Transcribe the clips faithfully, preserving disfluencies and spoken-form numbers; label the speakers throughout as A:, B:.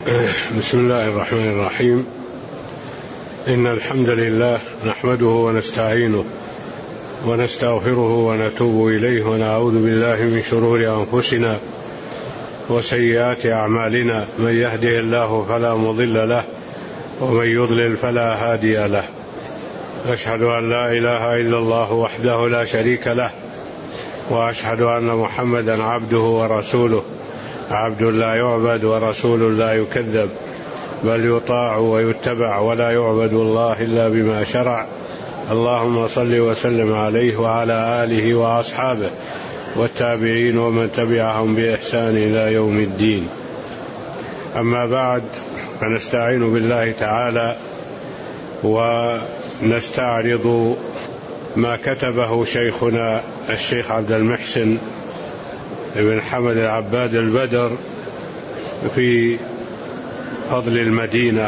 A: بسم الله الرحمن الرحيم. إن الحمد لله نحمده ونستعينه ونستغفره ونتوب إليه ونعوذ بالله من شرور أنفسنا وسيئات أعمالنا. من يهده الله فلا مضل له ومن يضلل فلا هادي له. أشهد أن لا إله إلا الله وحده لا شريك له، وأشهد أن محمدا عبده ورسوله، عبد لا يعبد ورسول لا يكذب، بل يطاع ويتبع ولا يعبد الله إلا بما شرع. اللهم صل وسلم عليه وعلى آله وأصحابه والتابعين ومن تبعهم بإحسان إلى يوم الدين. أما بعد، فنستعين بالله تعالى ونستعرض ما كتبه شيخنا الشيخ عبد المحسن بن حمد العباد البدر في فضل المدينة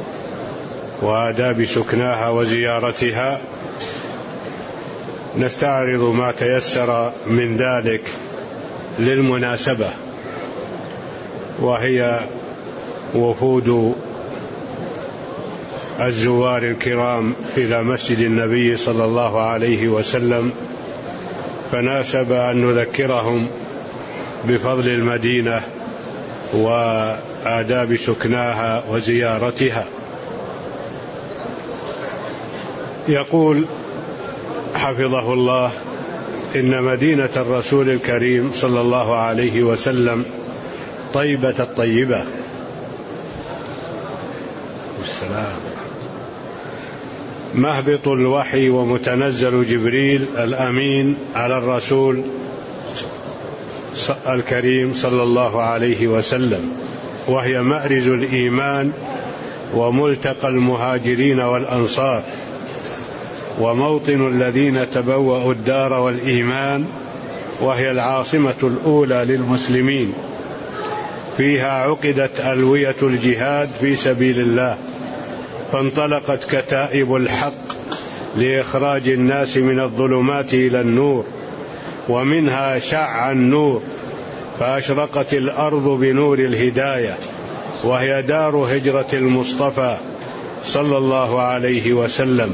A: وآداب سكناها وزيارتها. نستعرض ما تيسر من ذلك للمناسبة، وهي وفود الزوار الكرام إلى مسجد النبي صلى الله عليه وسلم، فناسب أن نذكرهم بفضل المدينة وآداب سكناها وزيارتها. يقول حفظه الله: إن مدينة الرسول الكريم صلى الله عليه وسلم طيبة الطيبة والسلام، مهبط الوحي ومتنزل جبريل الأمين على الرسول الكريم صلى الله عليه وسلم، وهي مأرز الإيمان وملتقى المهاجرين والأنصار، وموطن الذين تبوأوا الدار والإيمان، وهي العاصمة الأولى للمسلمين. فيها عقدت ألوية الجهاد في سبيل الله، فانطلقت كتائب الحق لإخراج الناس من الظلمات إلى النور، ومنها شع النور فأشرقت الأرض بنور الهداية، وهي دار هجرة المصطفى صلى الله عليه وسلم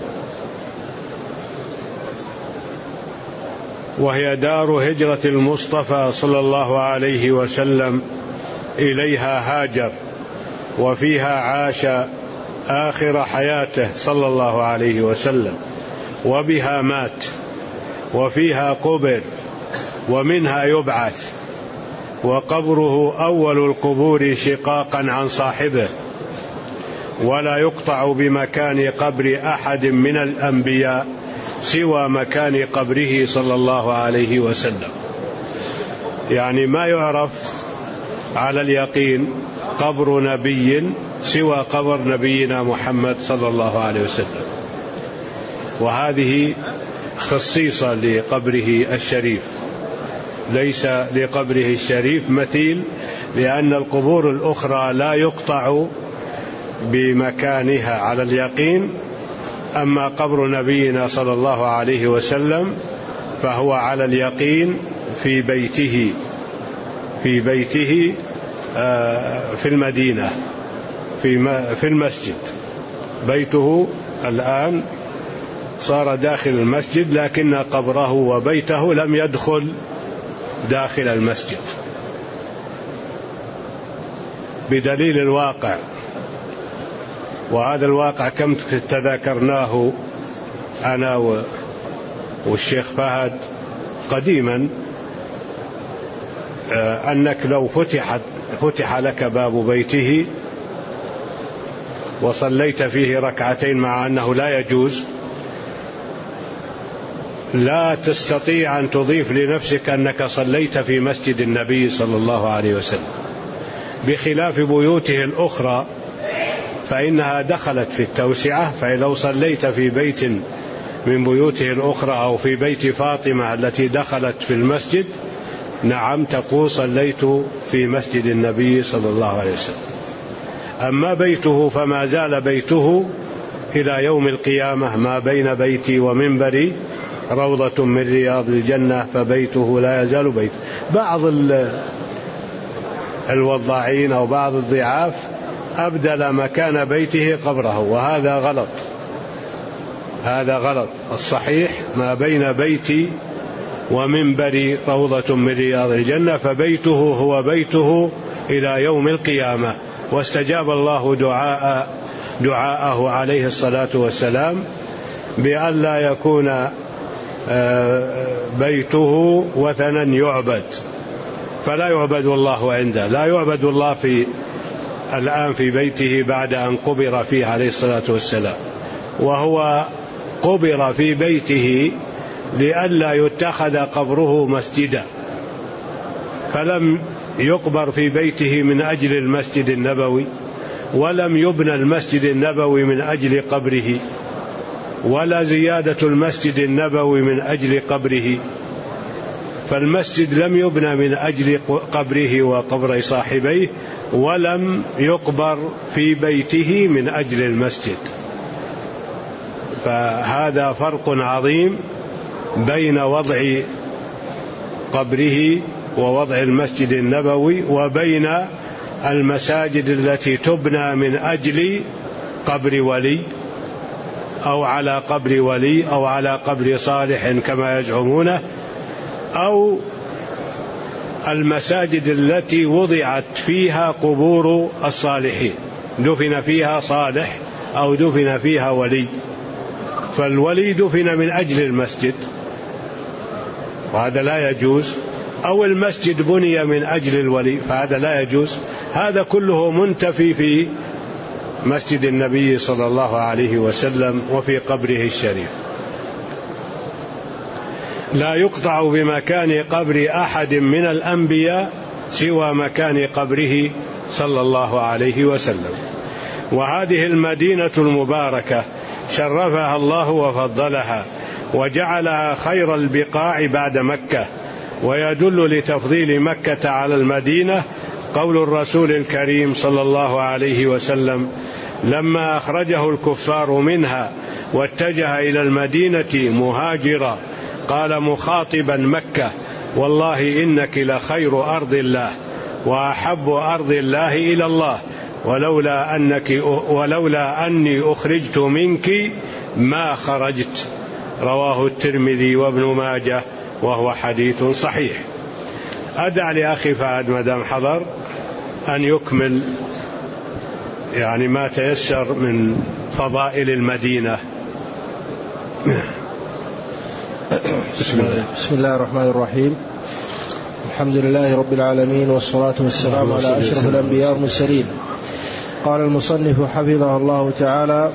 A: وهي دار هجرة المصطفى صلى الله عليه وسلم إليها هاجر، وفيها عاش آخر حياته صلى الله عليه وسلم، وبها مات، وفيها قبر، ومنها يبعث، وقبره أول القبور شقاقا عن صاحبه، ولا يقطع بمكان قبر أحد من الأنبياء سوى مكان قبره صلى الله عليه وسلم. يعني ما يعرف على اليقين قبر نبي سوى قبر نبينا محمد صلى الله عليه وسلم، وهذه خصيصة لقبره الشريف، ليس لقبره الشريف مثيل، لأن القبور الأخرى لا يقطع بمكانها على اليقين، أما قبر نبينا صلى الله عليه وسلم فهو على اليقين في بيته في بيته في المدينة في المسجد. بيته الآن صار داخل المسجد، لكن قبره وبيته لم يدخل داخل المسجد، بدليل الواقع. وهذا الواقع كم تذاكرناه أنا والشيخ فهد قديما، أنك لو فتحت فتح لك باب بيته وصليت فيه ركعتين، مع أنه لا يجوز، لا تستطيع أن تضيف لنفسك أنك صليت في مسجد النبي صلى الله عليه وسلم، بخلاف بيوته الأخرى فإنها دخلت في التوسعة. فلو صليت في بيت من بيوته الأخرى أو في بيت فاطمة التي دخلت في المسجد، نعم تقول صليت في مسجد النبي صلى الله عليه وسلم. أما بيته فما زال بيته إلى يوم القيامة، ما بين بيتي ومنبري روضة من رياض الجنة، فبيته لا يزال بيت. بعض الوضاعين أو بعض الضعاف أبدل مكان بيته قبره، وهذا غلط، هذا غلط. الصحيح ما بين بيتي ومنبري روضة من رياض الجنة، فبيته هو بيته إلى يوم القيامة. واستجاب الله دعاء دعاءه عليه الصلاة والسلام بأن لا يكون بيته وثنا يعبد، فلا يعبد الله عنده، لا يعبد الله في الآن في بيته بعد أن قبر فيه عليه الصلاة والسلام، وهو قبر في بيته لئلا يتخذ قبره مسجدا، فلم يقبر في بيته من أجل المسجد النبوي، ولم يبنى المسجد النبوي من أجل قبره، ولا زيادة المسجد النبوي من أجل قبره، فالمسجد لم يبنى من أجل قبره وقبر صاحبيه، ولم يقبر في بيته من أجل المسجد. فهذا فرق عظيم بين وضع قبره ووضع المسجد النبوي وبين المساجد التي تبنى من أجل قبر ولي أو على قبر ولي أو على قبر صالح كما يزعمونه، أو المساجد التي وضعت فيها قبور الصالحين، دفن فيها صالح أو دفن فيها ولي، فالولي دفن من أجل المسجد وهذا لا يجوز، أو المسجد بني من أجل الولي فهذا لا يجوز. هذا كله منتفي في مسجد النبي صلى الله عليه وسلم وفي قبره الشريف. لا يقطع بمكان قبر أحد من الأنبياء سوى مكان قبره صلى الله عليه وسلم. وهذه المدينة المباركة شرفها الله وفضلها وجعلها خير البقاع بعد مكة، ويدل لتفضيل مكة على المدينة قول الرسول الكريم صلى الله عليه وسلم لما أخرجه الكفار منها واتجه إلى المدينة مهاجرا قال مخاطبا مكة والله إنك لخير أرض الله وأحب أرض الله إلى الله ولولا أنك ولولا أني أخرجت منك ما خرجت. رواه الترمذي وابن ماجه وهو حديث صحيح. أدع لأخي فهد مدام حضر أن يكمل يعني ما تيسر من فضائل المدينة.
B: بسم الله. بسم الله الرحمن الرحيم. الحمد لله رب العالمين والصلاة والسلام على أشرف الأنبياء والمرسلين. قال المصنف حفظه الله تعالى: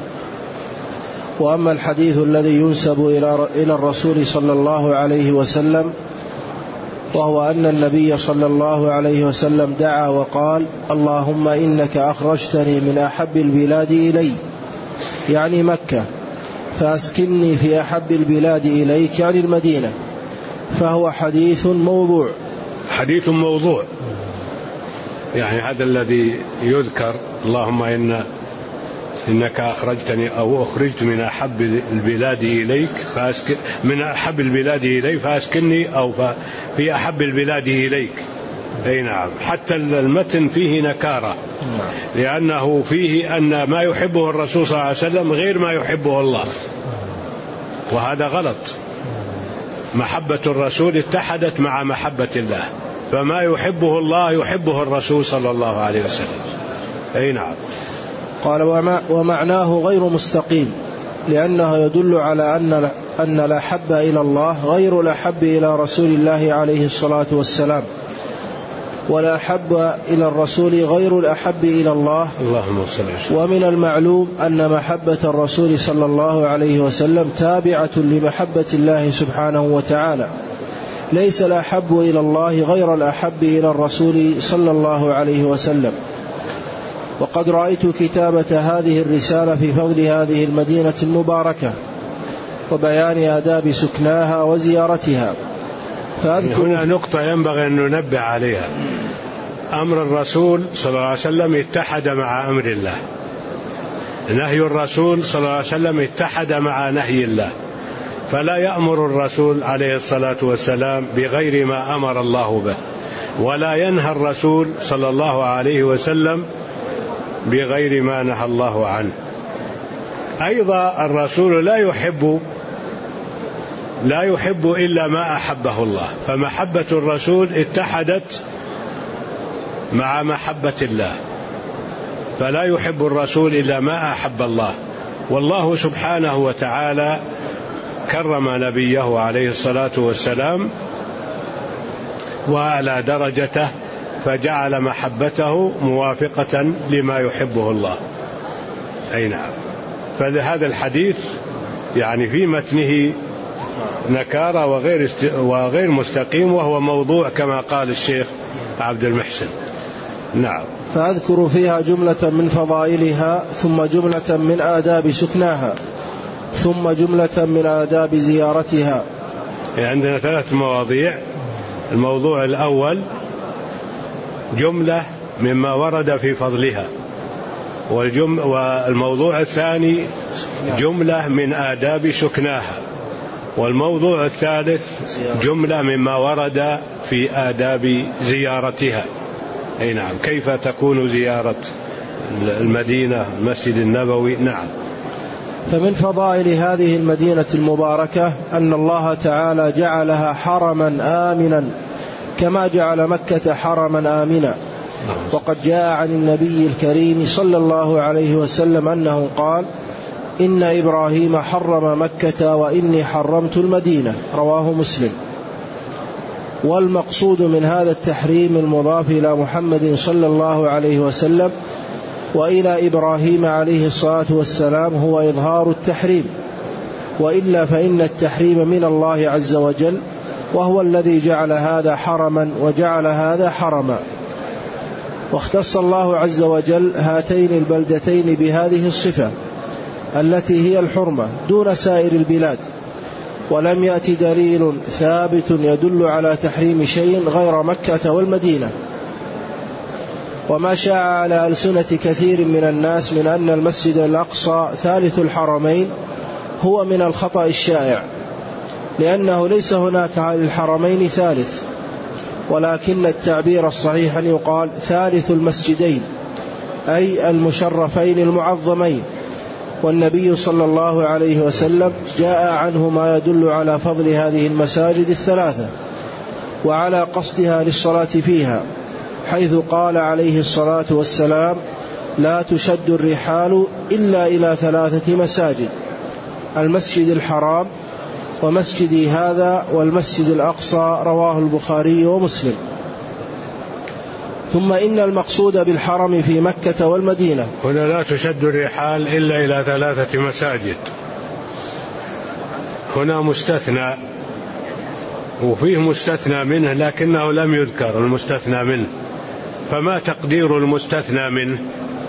B: وأما الحديث الذي ينسب إلى الرسول صلى الله عليه وسلم وهو أن النبي صلى الله عليه وسلم دعا وقال اللهم إنك أخرجتني من أحب البلاد إلي يعني مكة فأسكنني في أحب البلاد إليك يعني المدينة، فهو حديث موضوع.
A: حديث موضوع يعني هذا الذي يذكر اللهم إن إنك أخرجتني أو أخرجت من أحب البلاد إليك فأسكن من أحب البلاد إليك فأسكنني أو في أحب البلاد إليك. أي نعم. حتى المتن فيه نكارة لأنه فيه أن ما يحبه الرسول صلى الله عليه وسلم غير ما يحبه الله، وهذا غلط. محبة الرسول اتحدت مع محبة الله، فما يحبه الله يحبه الرسول صلى الله عليه وسلم. أي نعم.
B: قال ومعناه غير مستقيم لأنه يدل على أن أن الأحب إلى الله غير الأحب إلى رسول الله عليه الصلاة والسلام، والأحب إلى الرسول غير الأحب إلى الله.
A: اللهم صل وسلم.
B: ومن المعلوم أن محبة الرسول صلى الله عليه وسلم تابعة لمحبة الله سبحانه وتعالى، ليس الأحب إلى الله غير الأحب إلى الرسول صلى الله عليه وسلم. وقد رأيت كتابة هذه الرسالة في فضل هذه المدينة المباركة وبيان آداب سكناها وزيارتها.
A: هنا نقطة ينبغي أن ننبه عليها. أمر الرسول صلى الله عليه وسلم اتحد مع أمر الله، نهي الرسول صلى الله عليه وسلم اتحد مع نهي الله، فلا يأمر الرسول عليه الصلاة والسلام بغير ما أمر الله به، ولا ينهى الرسول صلى الله عليه وسلم بغير ما نهى الله عنه. أيضا الرسول لا يحب لا يحب إلا ما أحبه الله، فمحبة الرسول اتحدت مع محبة الله، فلا يحب الرسول إلا ما أحب الله. والله سبحانه وتعالى كرم نبيه عليه الصلاة والسلام وأعلى درجته، فجعل محبته موافقة لما يحبه الله. أي نعم. فهذا الحديث يعني في متنه نكارة وغير وغير مستقيم، وهو موضوع كما قال الشيخ عبد المحسن. نعم.
B: فأذكر فيها جملة من فضائلها، ثم جملة من آداب سكناها، ثم جملة من آداب زيارتها.
A: عندنا ثلاث مواضيع. الموضوع الأول جملة مما ورد في فضلها، والموضوع الثاني جملة من آداب سكناها، والموضوع الثالث جملة مما ورد في آداب زيارتها. أي نعم. كيف تكون زيارة المدينة المسجد النبوي؟ نعم.
B: فمن فضائل هذه المدينة المباركة أن الله تعالى جعلها حرما آمنا كما جعل مكة حرما آمنا. وقد جاء عن النبي الكريم صلى الله عليه وسلم أنه قال: إن إبراهيم حرم مكة وإني حرمت المدينة، رواه مسلم. والمقصود من هذا التحريم المضاف إلى محمد صلى الله عليه وسلم وإلى إبراهيم عليه الصلاة والسلام هو إظهار التحريم، وإلا فإن التحريم من الله عز وجل، وهو الذي جعل هذا حرما وجعل هذا حرما. واختص الله عز وجل هاتين البلدتين بهذه الصفة التي هي الحرمة دون سائر البلاد، ولم يأت دليل ثابت يدل على تحريم شيء غير مكة والمدينة. وما شاع على ألسنة كثير من الناس من أن المسجد الأقصى ثالث الحرمين هو من الخطأ الشائع، لأنه ليس هناك للحرمين ثالث، ولكن التعبير الصحيح أن يقال ثالث المسجدين، أي المشرفين المعظمين. والنبي صلى الله عليه وسلم جاء عنه ما يدل على فضل هذه المساجد الثلاثة وعلى قصدها للصلاة فيها، حيث قال عليه الصلاة والسلام: لا تشد الرحال إلا إلى ثلاثة مساجد: المسجد الحرام، ومسجدي هذا، والمسجد الأقصى، رواه البخاري ومسلم. ثم إن المقصود بالحرم في مكة والمدينة،
A: هنا لا تشد الرحال إلا إلى ثلاثة مساجد، هنا مستثنى، وفيه مستثنى منه لكنه لم يذكر المستثنى منه، فما تقدير المستثنى منه؟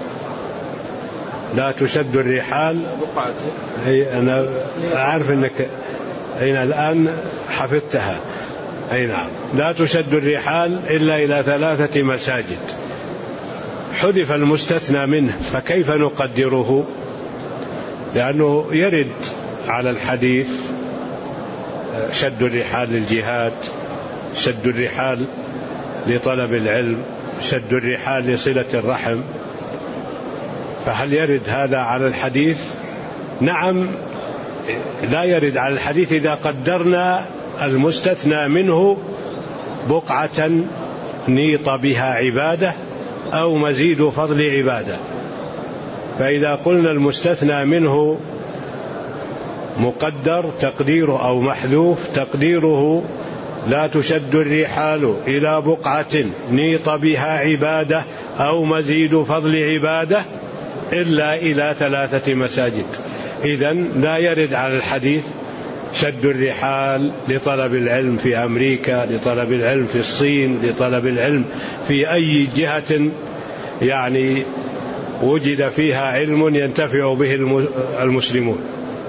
A: لا تشد الرحال. أي أنا أعرف أنك أين الآن حفظتها. أي نعم. لا تشد الرحال إلا إلى ثلاثة مساجد، حذف المستثنى منه، فكيف نقدره؟ لأنه يرد على الحديث شد الرحال للجهاد، شد الرحال لطلب العلم، شد الرحال لصلة الرحم، فهل يرد هذا على الحديث؟ نعم، لا يرد على الحديث إذا قدرنا المستثنى منه بقعة نيط بها عبادة أو مزيد فضل عبادة. فإذا قلنا المستثنى منه مقدر تقديره أو محذوف تقديره لا تشد الرحال إلى بقعة نيط بها عبادة أو مزيد فضل عبادة إلا إلى ثلاثة مساجد، إذن لا يرد على الحديث شد الرحال لطلب العلم في أمريكا، لطلب العلم في الصين، لطلب العلم في أي جهة يعني وجد فيها علم ينتفع به المسلمون،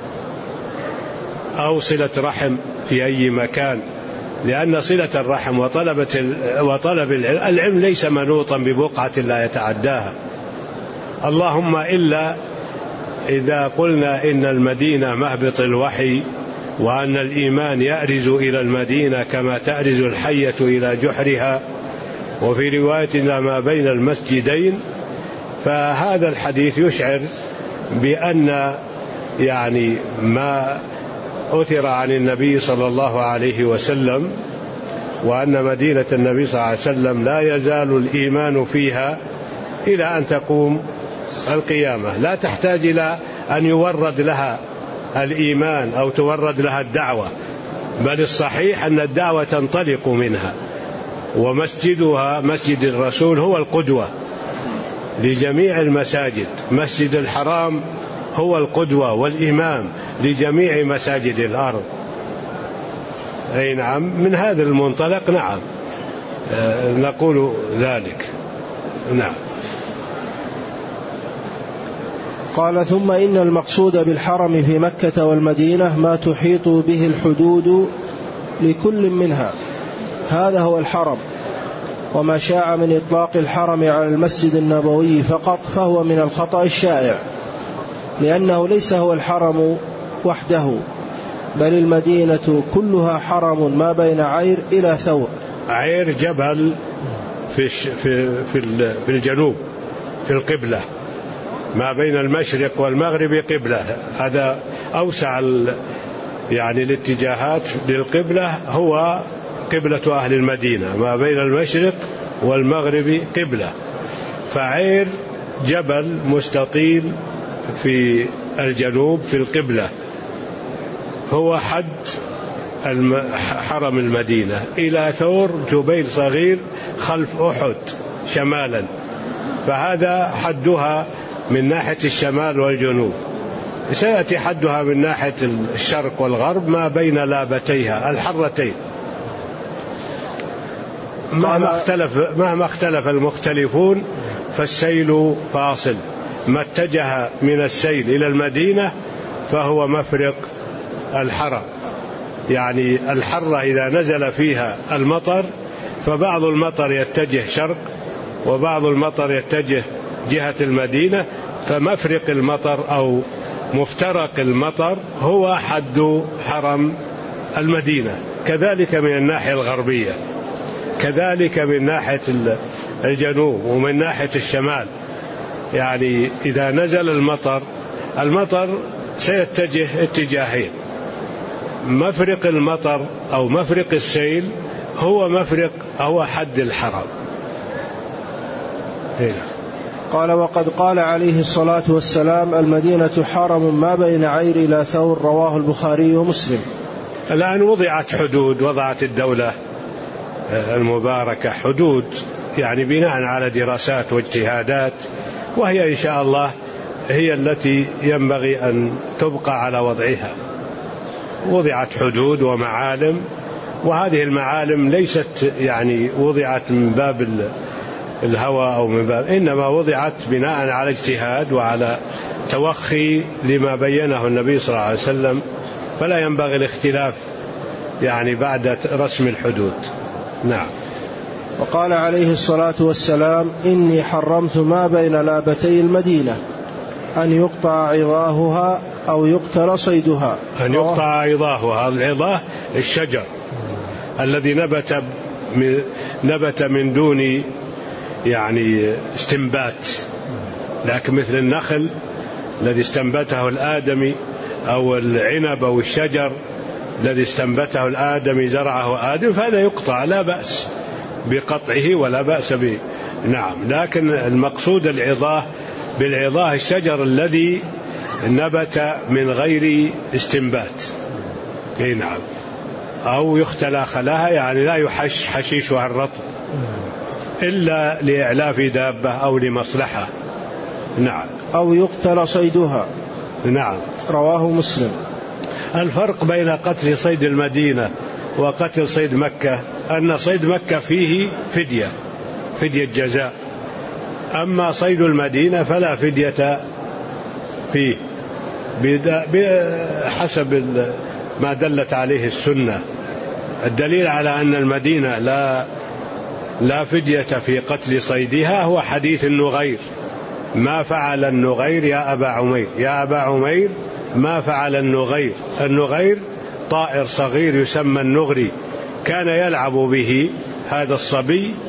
A: أو صلة رحم في أي مكان، لأن صلة الرحم وطلبة وطلب العلم ليس منوطا ببقعة لا يتعداها، اللهم إلا إذا قلنا إن المدينة مهبط الوحي، وأن الإيمان يأرز إلى المدينة كما تأرز الحية إلى جحرها، وفي رواية ما بين المسجدين. فهذا الحديث يشعر بأن يعني ما أثر عن النبي صلى الله عليه وسلم، وأن مدينة النبي صلى الله عليه وسلم لا يزال الإيمان فيها إلى أن تقوم القيامة، لا تحتاج إلى أن يورد لها الإيمان أو تورد لها الدعوة، بل الصحيح أن الدعوة تنطلق منها، ومسجدها مسجد الرسول هو القدوة لجميع المساجد. مسجد الحرام هو القدوة والإمام لجميع مساجد الأرض. أي نعم، من هذا المنطلق نعم آه نقول ذلك. نعم.
B: قال: ثم إن المقصود بالحرم في مكة والمدينة ما تحيط به الحدود لكل منها، هذا هو الحرم. وما شاع من إطلاق الحرم على المسجد النبوي فقط فهو من الخطأ الشائع، لأنه ليس هو الحرم وحده، بل المدينة كلها حرم ما بين عير إلى ثور.
A: عير جبل في في في الجنوب في القبلة، ما بين المشرق والمغرب قبلة، هذا أوسع يعني الاتجاهات للقبلة، هو قبلة أهل المدينة، ما بين المشرق والمغرب قبلة. فعير جبل مستطيل في الجنوب في القبلة هو حد حرم المدينة، إلى ثور جبيل صغير خلف أحد شمالا، فهذا حدها من ناحية الشمال والجنوب. سيأتي حدها من ناحية الشرق والغرب ما بين لابتيها الحرتين. مهما اختلف مهما اختلف المختلفون فالسيل فاصل، ما اتجه من السيل إلى المدينة فهو مفرق الحرم. يعني الحرة إذا نزل فيها المطر فبعض المطر يتجه شرق وبعض المطر يتجه جهة المدينة، فمفرق المطر أو مفترق المطر هو حد حرم المدينة. كذلك من الناحية الغربية، كذلك من ناحية الجنوب ومن ناحية الشمال. يعني إذا نزل المطر المطر سيتجه اتجاهين، مفرق المطر أو مفرق السيل هو مفرق هو حد الحرم. هنا.
B: قال: وقد قال عليه الصلاة والسلام: المدينة حرم ما بين عير إلى ثور، رواه البخاري ومسلم.
A: الآن وضعت حدود، وضعت الدولة المباركة حدود، يعني بناء على دراسات واجتهادات، وهي إن شاء الله هي التي ينبغي أن تبقى على وضعها. وضعت حدود ومعالم، وهذه المعالم ليست يعني وضعت من باب الهوى أو من باب، إنما وضعت بناء على اجتهاد وعلى توخي لما بينه النبي صلى الله عليه وسلم، فلا ينبغي الاختلاف يعني بعد رسم الحدود. نعم.
B: وقال عليه الصلاة والسلام: إني حرمت ما بين لابتي المدينة أن يقطع عظاهها أو يقتل صيدها.
A: أن يقطع عظاهها، العظاه الشجر الذي نبت من, نبت من دون يعني استنبات، لكن مثل النخل الذي استنبته الآدمي أو العنب أو الشجر الذي استنبته الآدمي زرعه آدم، فهذا يقطع لا بأس بقطعه ولا بأس به. نعم، لكن المقصود العظاه، بالعظاه الشجر الذي نبت من غير استنبات. اي نعم. أو يختلى خلاها، يعني لا يحش حشيشها الرطب إلا لإعلاف دابة أو لمصلحة. نعم.
B: أو يقتل صيدها.
A: نعم.
B: رواه مسلم.
A: الفرق بين قتل صيد المدينة وقتل صيد مكة أن صيد مكة فيه فدية، فدية جزاء، أما صيد المدينة فلا فدية فيه بحسب ما دلت عليه السنة. الدليل على أن المدينة لا لا فدية في قتل صيدها هو حديث النغير: ما فعل النغير يا أبا عمير، يا أبا عمير ما فعل النغير. النغير طائر صغير يسمى النغري، كان يلعب به هذا الصبي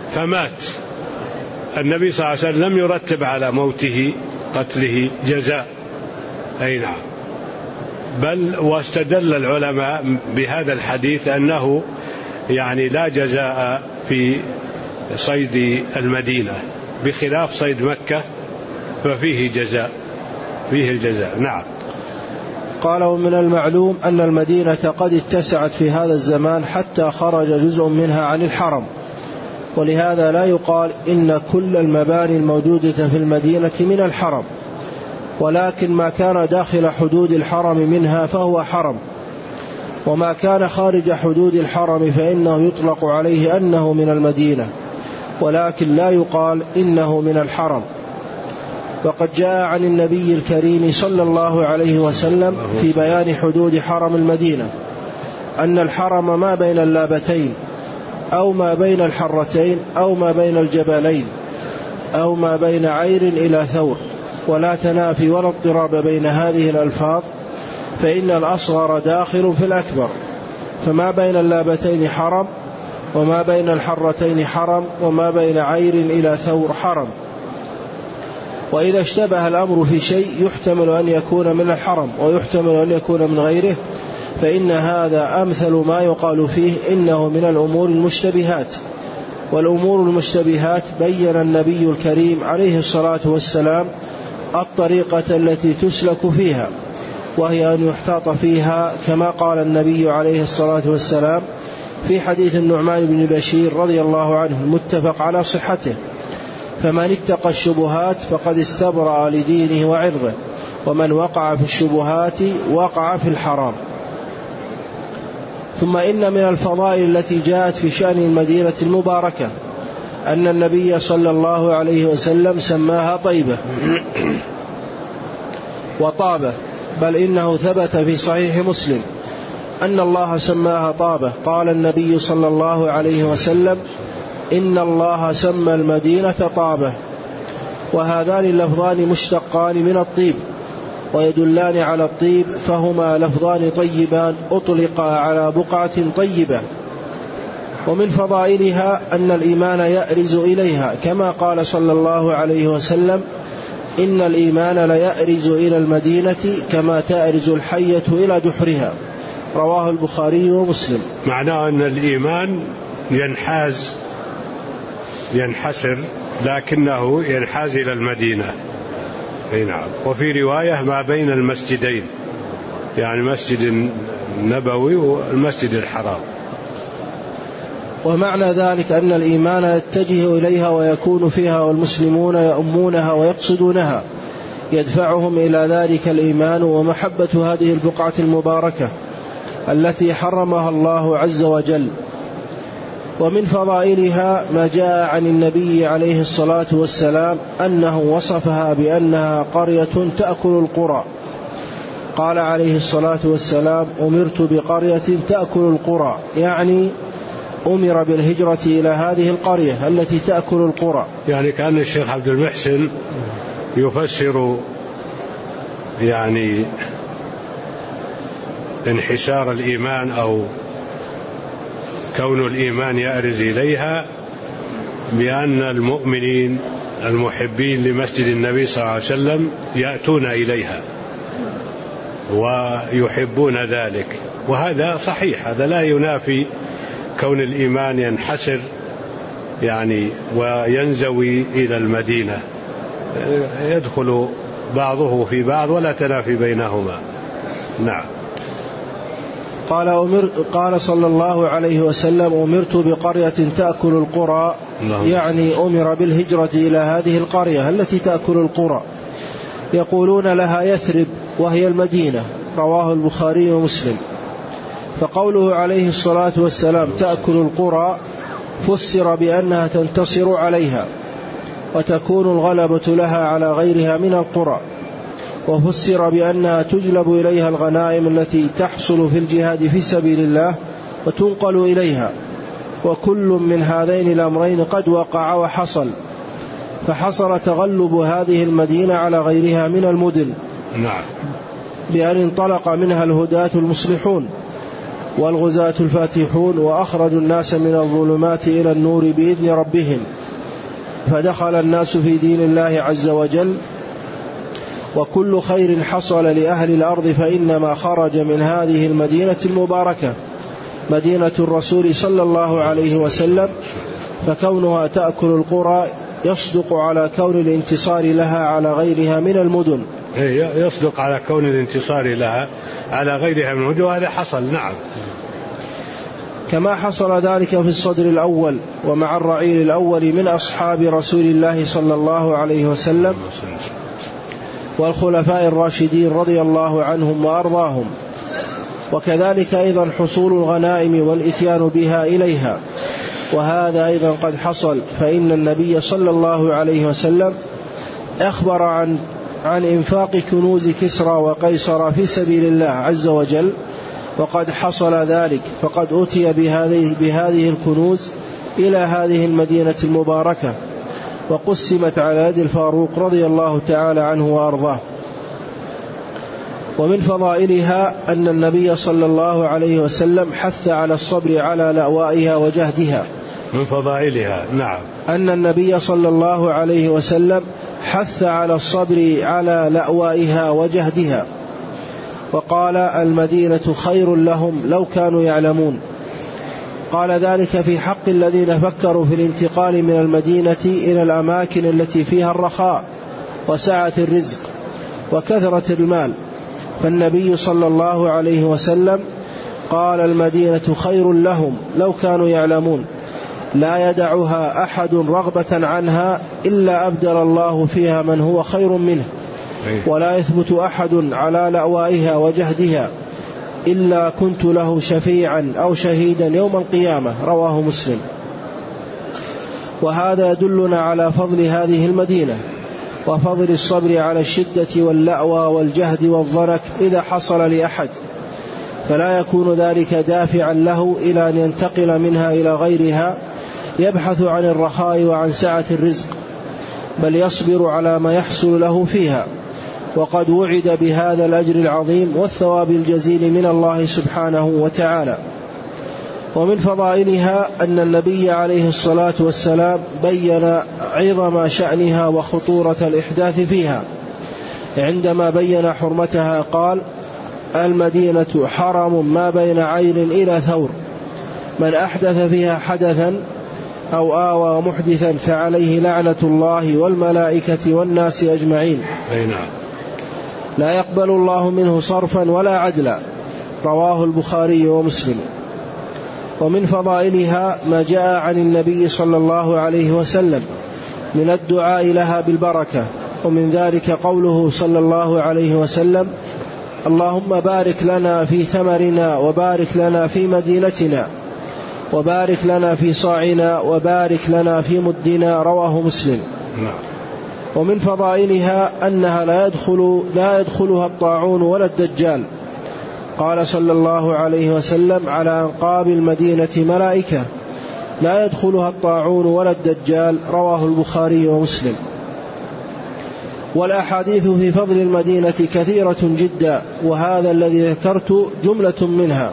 A: فمات. النبي صلى الله عليه وسلم لم يرتب على موته قتله جزاء، أي نعم، بل واستدل العلماء بهذا الحديث أنه يعني لا جزاء في صيد المدينة بخلاف صيد مكة ففيه جزاء، فيه الجزاء. نعم.
B: قال: ومن المعلوم أن المدينة قد اتسعت في هذا الزمان حتى خرج جزء منها عن الحرم، ولهذا لا يقال إن كل المباني الموجودة في المدينة من الحرم، ولكن ما كان داخل حدود الحرم منها فهو حرم، وما كان خارج حدود الحرم فإنه يطلق عليه أنه من المدينة، ولكن لا يقال إنه من الحرم. وقد جاء عن النبي الكريم صلى الله عليه وسلم في بيان حدود حرم المدينة أن الحرم ما بين اللابتين أو ما بين الحرتين أو ما بين الجبلين أو ما بين عير إلى ثور، ولا تنافي ولا اضطراب بين هذه الألفاظ، فإن الأصغر داخل في الأكبر، فما بين اللابتين حرم، وما بين الحرتين حرم، وما بين عير إلى ثور حرم. وإذا اشتبه الأمر في شيء يحتمل أن يكون من الحرم ويحتمل أن يكون من غيره، فإن هذا أمثل ما يقال فيه إنه من الأمور المشتبهات. والأمور المشتبهات بين النبي الكريم عليه الصلاة والسلام الطريقة التي تسلك فيها، وهي أن يحتاط فيها كما قال النبي عليه الصلاة والسلام في حديث النعمان بن بشير رضي الله عنه المتفق على صحته: فمن اتقى الشبهات فقد استبرأ لدينه وعرضه، ومن وقع في الشبهات وقع في الحرام. ثم إن من الفضائل التي جاءت في شأن المدينة المباركة أن النبي صلى الله عليه وسلم سماها طيبة وطابة، بل إنه ثبت في صحيح مسلم أن الله سماها طابة. قال النبي صلى الله عليه وسلم: إن الله سمى المدينة طابة. وهذان اللفظان مشتقان من الطيب ويدلان على الطيب، فهما لفظان طيبان أطلقا على بقعة طيبة. ومن فضائلها أن الإيمان يأرز إليها، كما قال صلى الله عليه وسلم: إن الإيمان ليأرز إلى المدينة كما تأرز الحية إلى جحرها. رواه البخاري ومسلم.
A: معناه أن الإيمان ينحاز ينحسر لكنه ينحاز إلى المدينة. نعم. وفي رواية ما بين المسجدين، يعني مسجد النبوي والمسجد الحرام.
B: ومعنى ذلك أن الإيمان يتجه إليها ويكون فيها، والمسلمون يؤمونها ويقصدونها، يدفعهم إلى ذلك الإيمان ومحبة هذه البقعة المباركة التي حرمها الله عز وجل. ومن فضائلها ما جاء عن النبي عليه الصلاة والسلام أنه وصفها بأنها قرية تأكل القرى. قال عليه الصلاة والسلام: أمرت بقرية تأكل القرى، يعني أمر بالهجرة إلى هذه القرية التي تأكل القرى.
A: يعني كان الشيخ عبد المحسن يفسر يعني انحسار الإيمان أو كون الإيمان يأرز إليها بأن المؤمنين المحبين لمسجد النبي صلى الله عليه وسلم يأتون إليها ويحبون ذلك، وهذا صحيح، هذا لا ينافي كون الإيمان ينحسر يعني وينزوي إلى المدينة، يدخل بعضه في بعض ولا تنافي بينهما. نعم.
B: قال, أمر قال صلى الله عليه وسلم: أمرت بقرية تأكل القرى، يعني أمر بالهجرة إلى هذه القرية التي تأكل القرى. يقولون لها يثرب وهي المدينة. رواه البخاري ومسلم. فقوله عليه الصلاة والسلام تأكل القرى فسر بأنها تنتصر عليها وتكون الغلبة لها على غيرها من القرى، وفسر بأنها تجلب إليها الغنائم التي تحصل في الجهاد في سبيل الله وتنقل إليها. وكل من هذين الأمرين قد وقع وحصل، فحصل تغلب هذه المدينة على غيرها من المدن
A: نعم.
B: بأن انطلق منها الهداة المصلحون والغزاة الفاتحون، وأخرجوا الناس من الظلمات إلى النور بإذن ربهم، فدخل الناس في دين الله عز وجل. وكل خير حصل لأهل الأرض فإنما خرج من هذه المدينة المباركة، مدينة الرسول صلى الله عليه وسلم، فكونها تأكل القرى يصدق على كون الانتصار لها على غيرها من المدن.
A: يصدق على كون الانتصار لها على غيرها من المدن، وهذا حصل. نعم.
B: كما حصل ذلك في الصدر الأول ومع الرعيل الأول من أصحاب رسول الله صلى الله عليه وسلم والخلفاء الراشدين رضي الله عنهم وأرضاهم. وكذلك أيضا حصول الغنائم والإتيان بها إليها، وهذا أيضا قد حصل، فإن النبي صلى الله عليه وسلم أخبر عن عن إنفاق كنوز كسرى وقيصر في سبيل الله عز وجل، وقد حصل ذلك، فقد أتي بهذه, بهذه الكنوز إلى هذه المدينة المباركة، وقسمت على يد الفاروق رضي الله تعالى عنه وأرضاه. ومن فضائلها أن النبي صلى الله عليه وسلم حث على الصبر على لأوائها وجهدها.
A: من فضائلها نعم
B: أن النبي صلى الله عليه وسلم حث على الصبر على لأوائها وجهدها، وقال: المدينة خير لهم لو كانوا يعلمون. قال ذلك في حق الذين فكروا في الانتقال من المدينة إلى الأماكن التي فيها الرخاء وسعة الرزق وكثرة المال، فالنبي صلى الله عليه وسلم قال: المدينة خير لهم لو كانوا يعلمون، لا يدعها أحد رغبة عنها إلا أبدل الله فيها من هو خير منه، ولا يثبت أحد على لأوائها وجهدها إلا كنت له شفيعا أو شهيدا يوم القيامة. رواه مسلم. وهذا يدلنا على فضل هذه المدينة وفضل الصبر على الشدة واللأوى والجهد والضنك إذا حصل لأحد، فلا يكون ذلك دافعا له إلى أن ينتقل منها إلى غيرها يبحث عن الرخاء وعن سعة الرزق، بل يصبر على ما يحصل له فيها، وقد وعد بهذا الأجر العظيم والثواب الجزيل من الله سبحانه وتعالى. ومن فضائلها أن النبي عليه الصلاة والسلام بين عظم شأنها وخطورة الإحداث فيها عندما بين حرمتها. قال: المدينة حرم ما بين عير إلى ثور، من أحدث فيها حدثا أو آوى محدثا فعليه لعنة الله والملائكة والناس أجمعين.
A: أي نعم.
B: لا يقبل الله منه صرفا ولا عدلا. رواه البخاري ومسلم. ومن فضائلها ما جاء عن النبي صلى الله عليه وسلم من الدعاء لها بالبركة، ومن ذلك قوله صلى الله عليه وسلم: اللهم بارك لنا في ثمرنا وبارك لنا في مدينتنا وبارك لنا في صاعنا وبارك لنا في مدنا. رواه مسلم. ومن فضائلها أنها لا يدخل لا يدخلها الطاعون ولا الدجال. قال صلى الله عليه وسلم: على أنقاب المدينة ملائكة لا يدخلها الطاعون ولا الدجال. رواه البخاري ومسلم. والأحاديث في فضل المدينة كثيرة جدا، وهذا الذي ذكرت جملة منها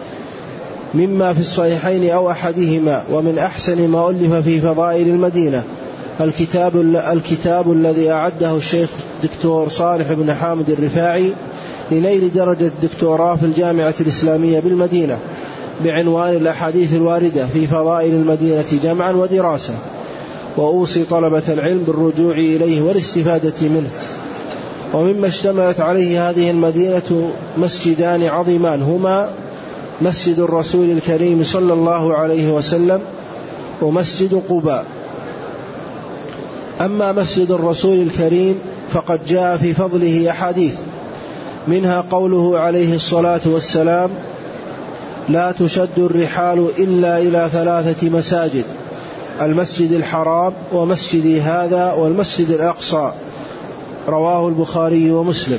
B: مما في الصحيحين أو أحدهما. ومن أحسن ما ألف في فضائل المدينة الكتاب, الكتاب الذي أعده الشيخ دكتور صالح بن حامد الرفاعي لنيل درجة الدكتوراه في الجامعة الإسلامية بالمدينة، بعنوان الأحاديث الواردة في فضائل المدينة جمعا ودراسة. وأوصي طلبة العلم بالرجوع إليه والاستفادة منه. ومما اشتملت عليه هذه المدينة مسجدان عظيمان، هما مسجد الرسول الكريم صلى الله عليه وسلم ومسجد قباء. أما مسجد الرسول الكريم فقد جاء في فضله أحاديث، منها قوله عليه الصلاة والسلام: لا تشد الرحال إلا إلى ثلاثة مساجد: المسجد الحرام ومسجدي هذا والمسجد الأقصى. رواه البخاري ومسلم.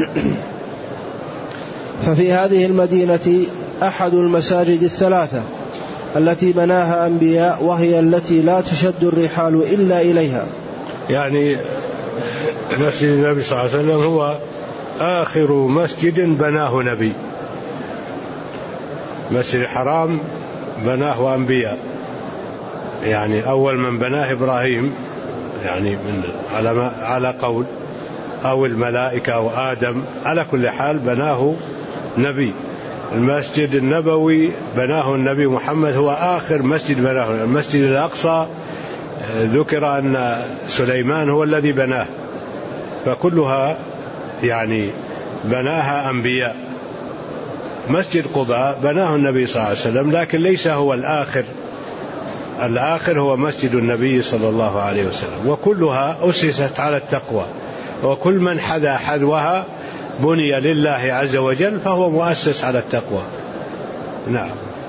B: ففي هذه المدينة أحد المساجد الثلاثة التي بناها أنبياء، وهي التي لا تشد الرحال إلا إليها.
A: يعني مسجد النبي صلى الله عليه وسلم هو آخر مسجد بناه نبي، المسجد الحرام بناه أنبياء، يعني أول من بناه إبراهيم، يعني من على على قول أو الملائكة أو آدم، على كل حال بناه نبي. المسجد النبوي بناه النبي محمد، هو آخر مسجد بناه. المسجد الأقصى ذكر أن سليمان هو الذي بناه، فكلها يعني بناها أنبياء. مسجد قباء بناه النبي صلى الله عليه وسلم، لكن ليس هو الآخر. الآخر هو مسجد النبي صلى الله عليه وسلم، وكلها أسست على التقوى، وكل من حذا حذوها بني لله عز وجل فهو مؤسس على التقوى. نعم.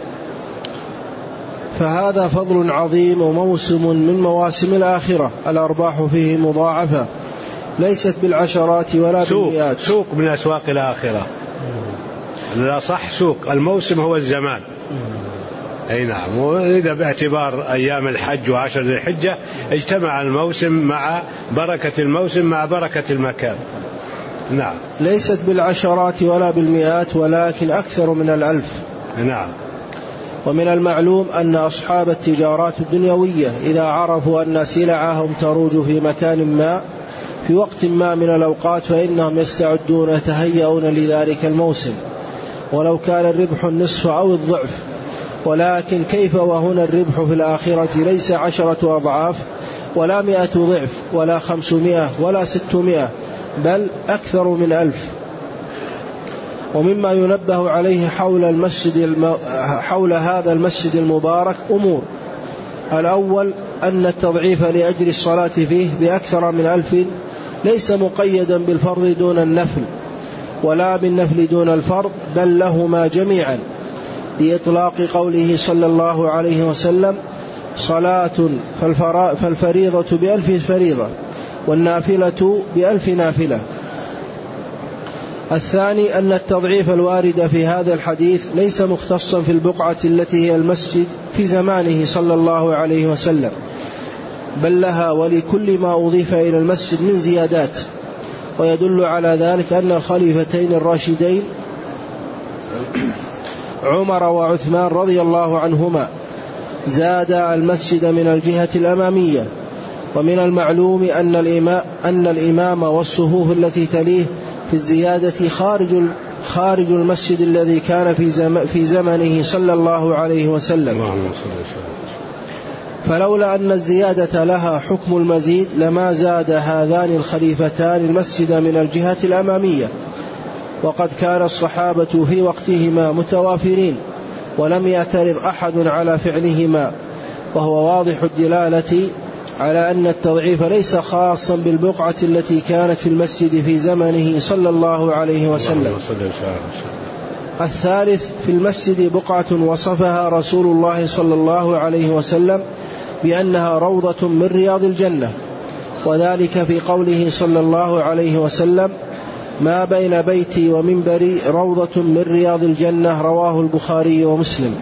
B: فهذا فضل عظيم وموسم من مواسم الآخرة، الأرباح فيه مضاعفة ليست بالعشرات ولا بالمئات.
A: سوق من أسواق الآخرة، لا صح سوق. الموسم هو الزمان. أي نعم. وإذا باعتبار أيام الحج وعشر ذي الحجة اجتمع الموسم مع بركة الموسم مع بركة المكان. نعم.
B: ليست بالعشرات ولا بالمئات ولكن أكثر من الألف.
A: نعم.
B: ومن المعلوم أن أصحاب التجارات الدنيوية إذا عرفوا أن سلعهم تروج في مكان ما في وقت ما من الأوقات فإنهم يستعدون يتهيئون لذلك الموسم، ولو كان الربح النصف أو الضعف. ولكن كيف وهنا الربح في الآخرة ليس عشرة أضعاف ولا مئة ضعف ولا خمسمائة ولا ستمائة، بل أكثر من ألف. ومما ينبه عليه حول, المسجد الم... حول هذا المسجد المبارك أمور. الأول أن التضعيف لأجل الصلاة فيه بأكثر من ألف ليس مقيدا بالفرض دون النفل ولا بالنفل دون الفرض، بل لهما جميعا، لإطلاق قوله صلى الله عليه وسلم: صلاة فالفريضة بألف فريضة والنافلة بألف نافلة. الثاني أن التضعيف الوارد في هذا الحديث ليس مختصا في البقعة التي هي المسجد في زمانه صلى الله عليه وسلم، بل لها ولكل ما أضيف إلى المسجد من زيادات. ويدل على ذلك أن الخليفتين الراشدين عمر وعثمان رضي الله عنهما زادا المسجد من الجهة الأمامية. ومن المعلوم أن الإمام, أن الإمام والصفوف التي تليه في الزيادة خارج خارج المسجد الذي كان في, زم في زمنه صلى الله عليه وسلم. فلولا أن الزيادة لها حكم المزيد لما زاد هذان الخليفتان المسجد من الجهة الأمامية. وقد كان الصحابة في وقتهما متوافرين ولم يعترض أحد على فعلهما، وهو واضح الدلالة على أن التضعيف ليس خاصا بالبقعة التي كانت في المسجد في زمنه صلى الله عليه وسلم. الثالث: في المسجد بقعة وصفها رسول الله صلى الله عليه وسلم بأنها روضة من رياض الجنة، وذلك في قوله صلى الله عليه وسلم: ما بين بيتي ومنبري روضة من رياض الجنة، رواه البخاري ومسلم.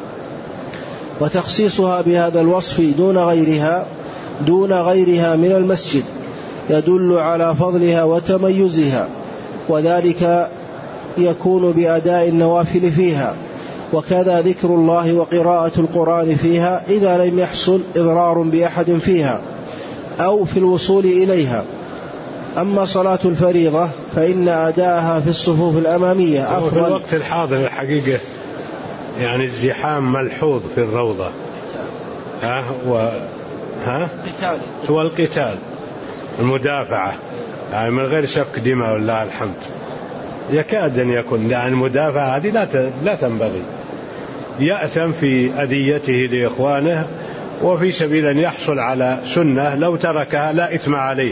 B: وتخصيصها بهذا الوصف دون غيرها دون غيرها من المسجد يدل على فضلها وتميزها، وذلك يكون بأداء النوافل فيها، وكذا ذكر الله وقراءة القرآن فيها إذا لم يحصل إضرار بأحد فيها أو في الوصول إليها. أما صلاة الفريضة فإن أداءها في الصفوف الأمامية أفضل.
A: في الوقت الحاضر الحقيقة يعني الزحام ملحوظ في الروضة، ها و ها هو القتال المدافعة، يعني من غير سفك دماء والله الحمد، يكاد أن يكون يعني المدافعة هذه لا لا تنبغي. يأثم في أذيته لإخوانه وفي سبيل أن يحصل على سنة لو تركها لا إثم عليه.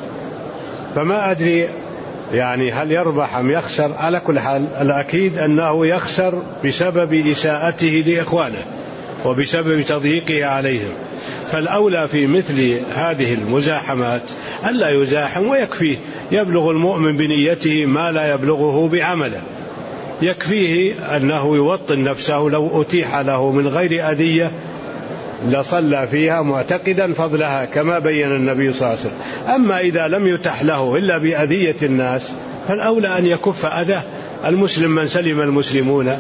A: فما أدري يعني هل يربح أم يخسر. على كل حال الأكيد أنه يخسر بسبب إساءته لإخوانه وبسبب تضييقه عليهم. فالأولى في مثل هذه المزاحمات ألا يزاحم، ويكفيه يبلغ المؤمن بنيته ما لا يبلغه بعمله. يكفيه أنه يوطن نفسه، لو أتيح له من غير أذية لصلى فيها معتقدا فضلها كما بين النبي صلى الله عليه وسلم. أما إذا لم يتح له إلا بأذية الناس فالأولى أن يكف أذاه. المسلم من سلم المسلمون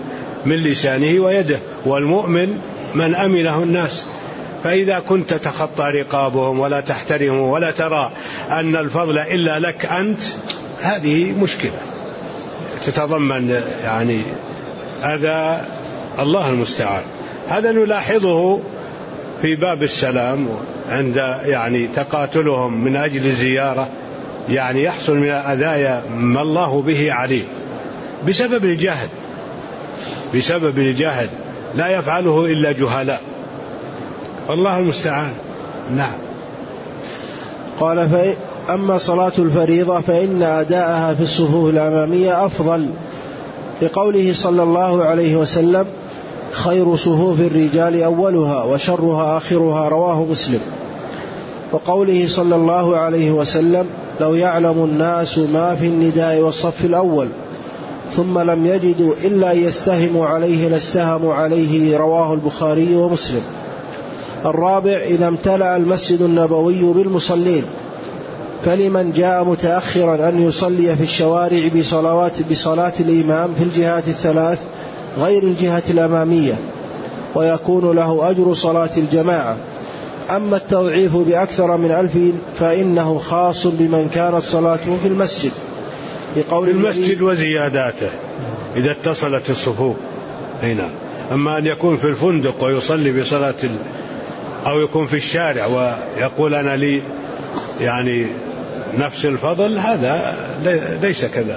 A: من لسانه ويده، والمؤمن من أمنه الناس. فإذا كنت تخطى رقابهم ولا تحترمهم ولا ترى أن الفضل إلا لك أنت، هذه مشكلة تتضمن يعني أذى، الله المستعان. هذا نلاحظه في باب السلام عند يعني تقاتلهم من أجل الزيارة، يعني يحصل من الأذايا ما الله به عليه بسبب الجهل، بسبب الجهل لا يفعله إلا جهلاء، والله المستعان. نعم.
B: قال: أما صلاة الفريضة فإن أداءها في الصفوف الأمامية أفضل، لقوله صلى الله عليه وسلم: خير صفوف الرجال أولها وشرها آخرها، رواه مسلم. وقوله صلى الله عليه وسلم: لو يعلم الناس ما في النداء والصف الأول ثم لم يجدوا إلا يستهموا عليه لاستهموا عليه، رواه البخاري ومسلم. الرابع: إذا امتلأ المسجد النبوي بالمصلين فلمن جاء متأخرا أن يصلي في الشوارع بصلوات بصلاة الإمام في الجهات الثلاث غير الجهة الأمامية، ويكون له أجر صلاة الجماعة. أما التضعيف بأكثر من ألف فإنه خاص بمن كانت صلاته في المسجد،
A: لقول المسجد وزياداته إذا اتصلت الصفوف هنا. أما أن يكون في الفندق ويصلي بصلاة ال... أو يكون في الشارع ويقول أنا لي يعني نفس الفضل، هذا ليس كذلك.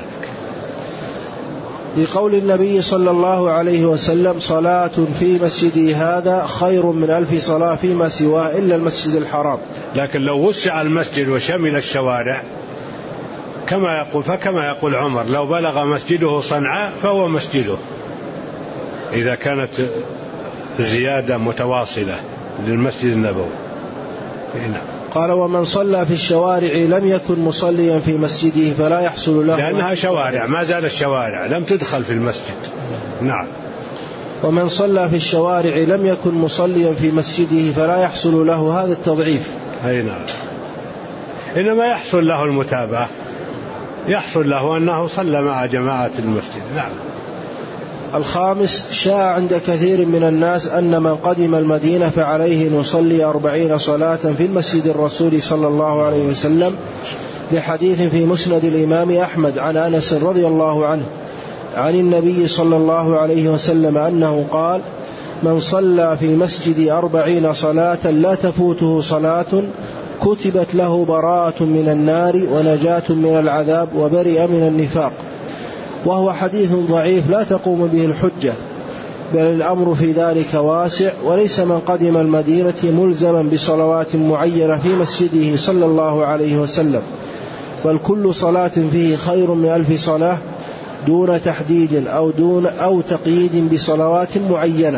B: لقول النبي صلى الله عليه وسلم: صلاة في مسجدي هذا خير من ألف صلاة فيما سواه إلا المسجد الحرام.
A: لكن لو وسع المسجد وشمل الشوارع كما يقول فكما يقول عمر: لو بلغ مسجده صنعاء فهو مسجده، إذا كانت زيادة متواصلة للمسجد النبوي. هنا.
B: قال: ومن صلى في الشوارع لم يكن مصليا في مسجده فلا يحصل له،
A: لأنها شوارع، ما زال الشوارع لم تدخل في المسجد. نعم.
B: ومن صلى في الشوارع لم يكن مصليا في مسجده فلا يحصل له هذا التضعيف.
A: أي نعم. إنما يحصل له المتابعة، يحصل له أنه صلى مع جماعة المسجد. نعم.
B: الخامس: شاء عند كثير من الناس أن من قدم المدينة فعليه نصلي أربعين صلاة في المسجد الرسول صلى الله عليه وسلم، لحديث في مسند الإمام أحمد عن أنس رضي الله عنه عن النبي صلى الله عليه وسلم أنه قال: من صلى في مسجد أربعين صلاة لا تفوته صلاة كتبت له براءة من النار ونجاة من العذاب وبرئ من النفاق. وهو حديث ضعيف لا تقوم به الحجة، بل الأمر في ذلك واسع، وليس من قدم المدينة ملزما بصلوات معينة في مسجده صلى الله عليه وسلم، بل كل صلاة فيه خير من ألف صلاة دون تحديد أو, دون أو تقييد بصلوات معينة.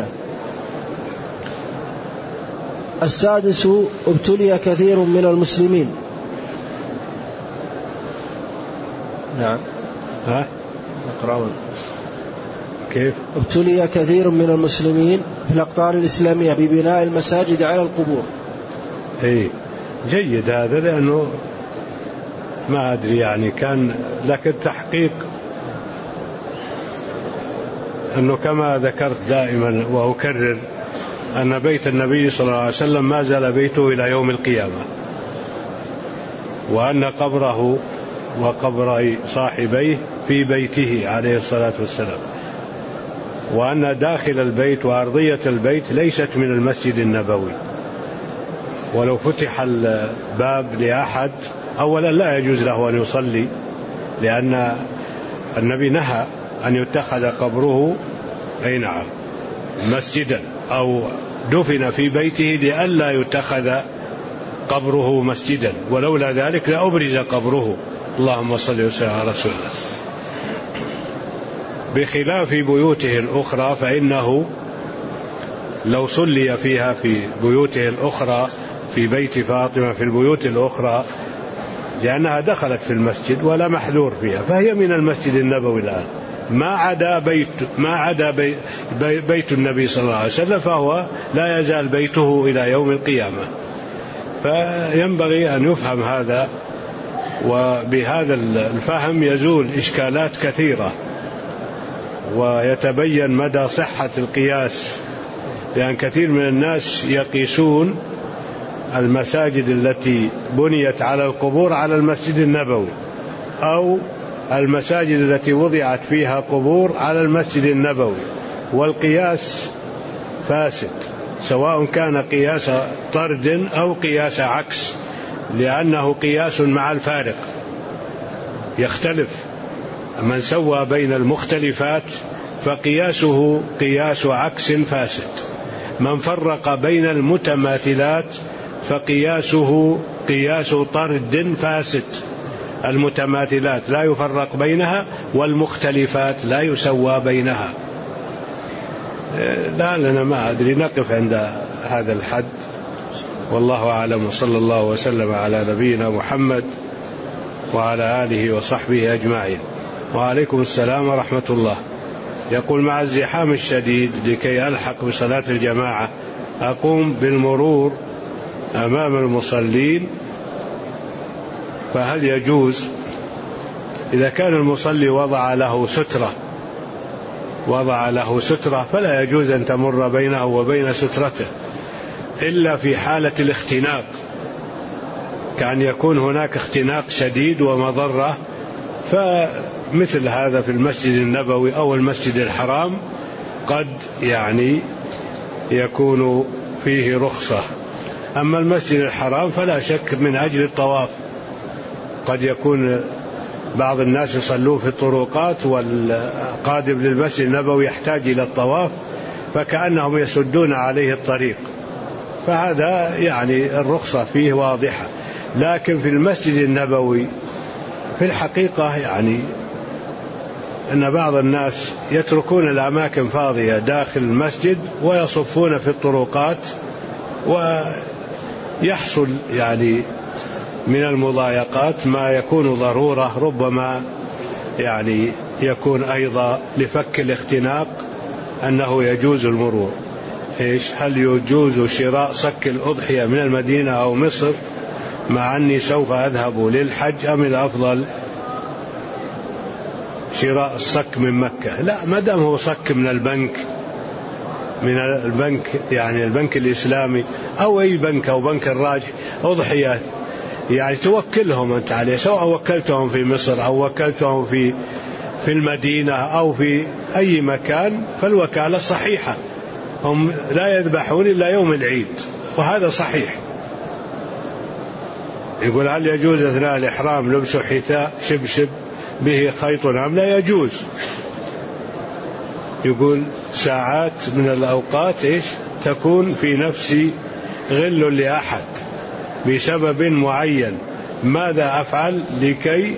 B: السادس: ابتلي كثير من المسلمين. نعم.
A: ها؟
B: أقرأون.
A: كيف؟
B: ابتلي كثير من المسلمين في الأقطار الإسلامية ببناء المساجد على القبور.
A: اي جيد هذا، لأنه ما أدري يعني كان، لكن تحقيق أنه كما ذكرت دائما وأكرر أن بيت النبي صلى الله عليه وسلم ما زال بيته إلى يوم القيامة، وأن قبره وقبر صاحبيه في بيته عليه الصلاة والسلام، وأن داخل البيت وأرضية البيت ليست من المسجد النبوي. ولو فتح الباب لأحد أولا لا يجوز له أن يصلي، لأن النبي نهى أن يتخذ قبره أي نعم مسجدا أو دفن في بيته لئلا يتخذ قبره مسجدا، ولولا ذلك لأبرز قبره. اللهم صل وسلم على رسول الله. بخلاف بيوته الأخرى فإنه لو صلي فيها في بيوته الأخرى، في بيت فاطمة في البيوت الأخرى، لأنها دخلت في المسجد ولا محذور فيها، فهي من المسجد النبوي الآن، ما عدا بيت ما عدا بي بي بيت النبي صلى الله عليه وسلم، فهو لا يزال بيته إلى يوم القيامة. فينبغي أن يفهم هذا، وبهذا الفهم يزول إشكالات كثيرة ويتبين مدى صحة القياس، لأن كثير من الناس يقيسون المساجد التي بنيت على القبور على المسجد النبوي، أو المساجد التي وضعت فيها قبور على المسجد النبوي، والقياس فاسد، سواء كان قياس طرد أو قياس عكس، لأنه قياس مع الفارق يختلف. من سوى بين المختلفات فقياسه قياس عكس فاسد، من فرق بين المتماثلات فقياسه قياس طرد فاسد. المتماثلات لا يفرق بينها، والمختلفات لا يسوى بينها. لا لنا ما أدري، نقف عند هذا الحد، والله أعلم، وصلى الله وسلم على نبينا محمد وعلى آله وصحبه أجمعين. وعليكم السلام ورحمة الله. يقول: مع الزحام الشديد لكي ألحق بصلاة الجماعة أقوم بالمرور أمام المصلين، فهل يجوز؟ إذا كان المصلي وضع له سترة وضع له سترة فلا يجوز أن تمر بينه وبين سترته، إلا في حالة الاختناق، كأن يكون هناك اختناق شديد ومضرة، فمثل هذا في المسجد النبوي أو المسجد الحرام قد يعني يكون فيه رخصة. أما المسجد الحرام فلا شك من أجل الطواف، قد يكون بعض الناس يصلون في الطرقات والقادم للمسجد النبوي يحتاج إلى الطواف، فكأنهم يسدون عليه الطريق، فهذا يعني الرخصة فيه واضحة. لكن في المسجد النبوي في الحقيقة يعني أن بعض الناس يتركون الأماكن فاضية داخل المسجد ويصفون في الطرقات، ويحصل يعني من المضايقات ما يكون ضرورة، ربما يعني يكون أيضا لفك الاختناق أنه يجوز المرور. إيش هل يجوز شراء صك الأضحية من المدينة أو مصر مع أني سوف أذهب للحج، أم الأفضل شراء الصك من مكة؟ لا، ما دام هو صك من البنك من البنك يعني البنك الإسلامي أو أي بنك أو بنك الراجح أضحية، يعني توكلهم أنت عليه، سواء وكلتهم في مصر أو وكلتهم في في المدينة أو في أي مكان، فالوكالة صحيحة، هم لا يذبحون إلا يوم العيد، وهذا صحيح. يقول: هل يجوز أثناء الإحرام لبس حذاء شبشب به خيط أم لا يجوز؟ يقول: ساعات من الأوقات إيش تكون في نفسي غل لأحد بسبب معين، ماذا أفعل لكي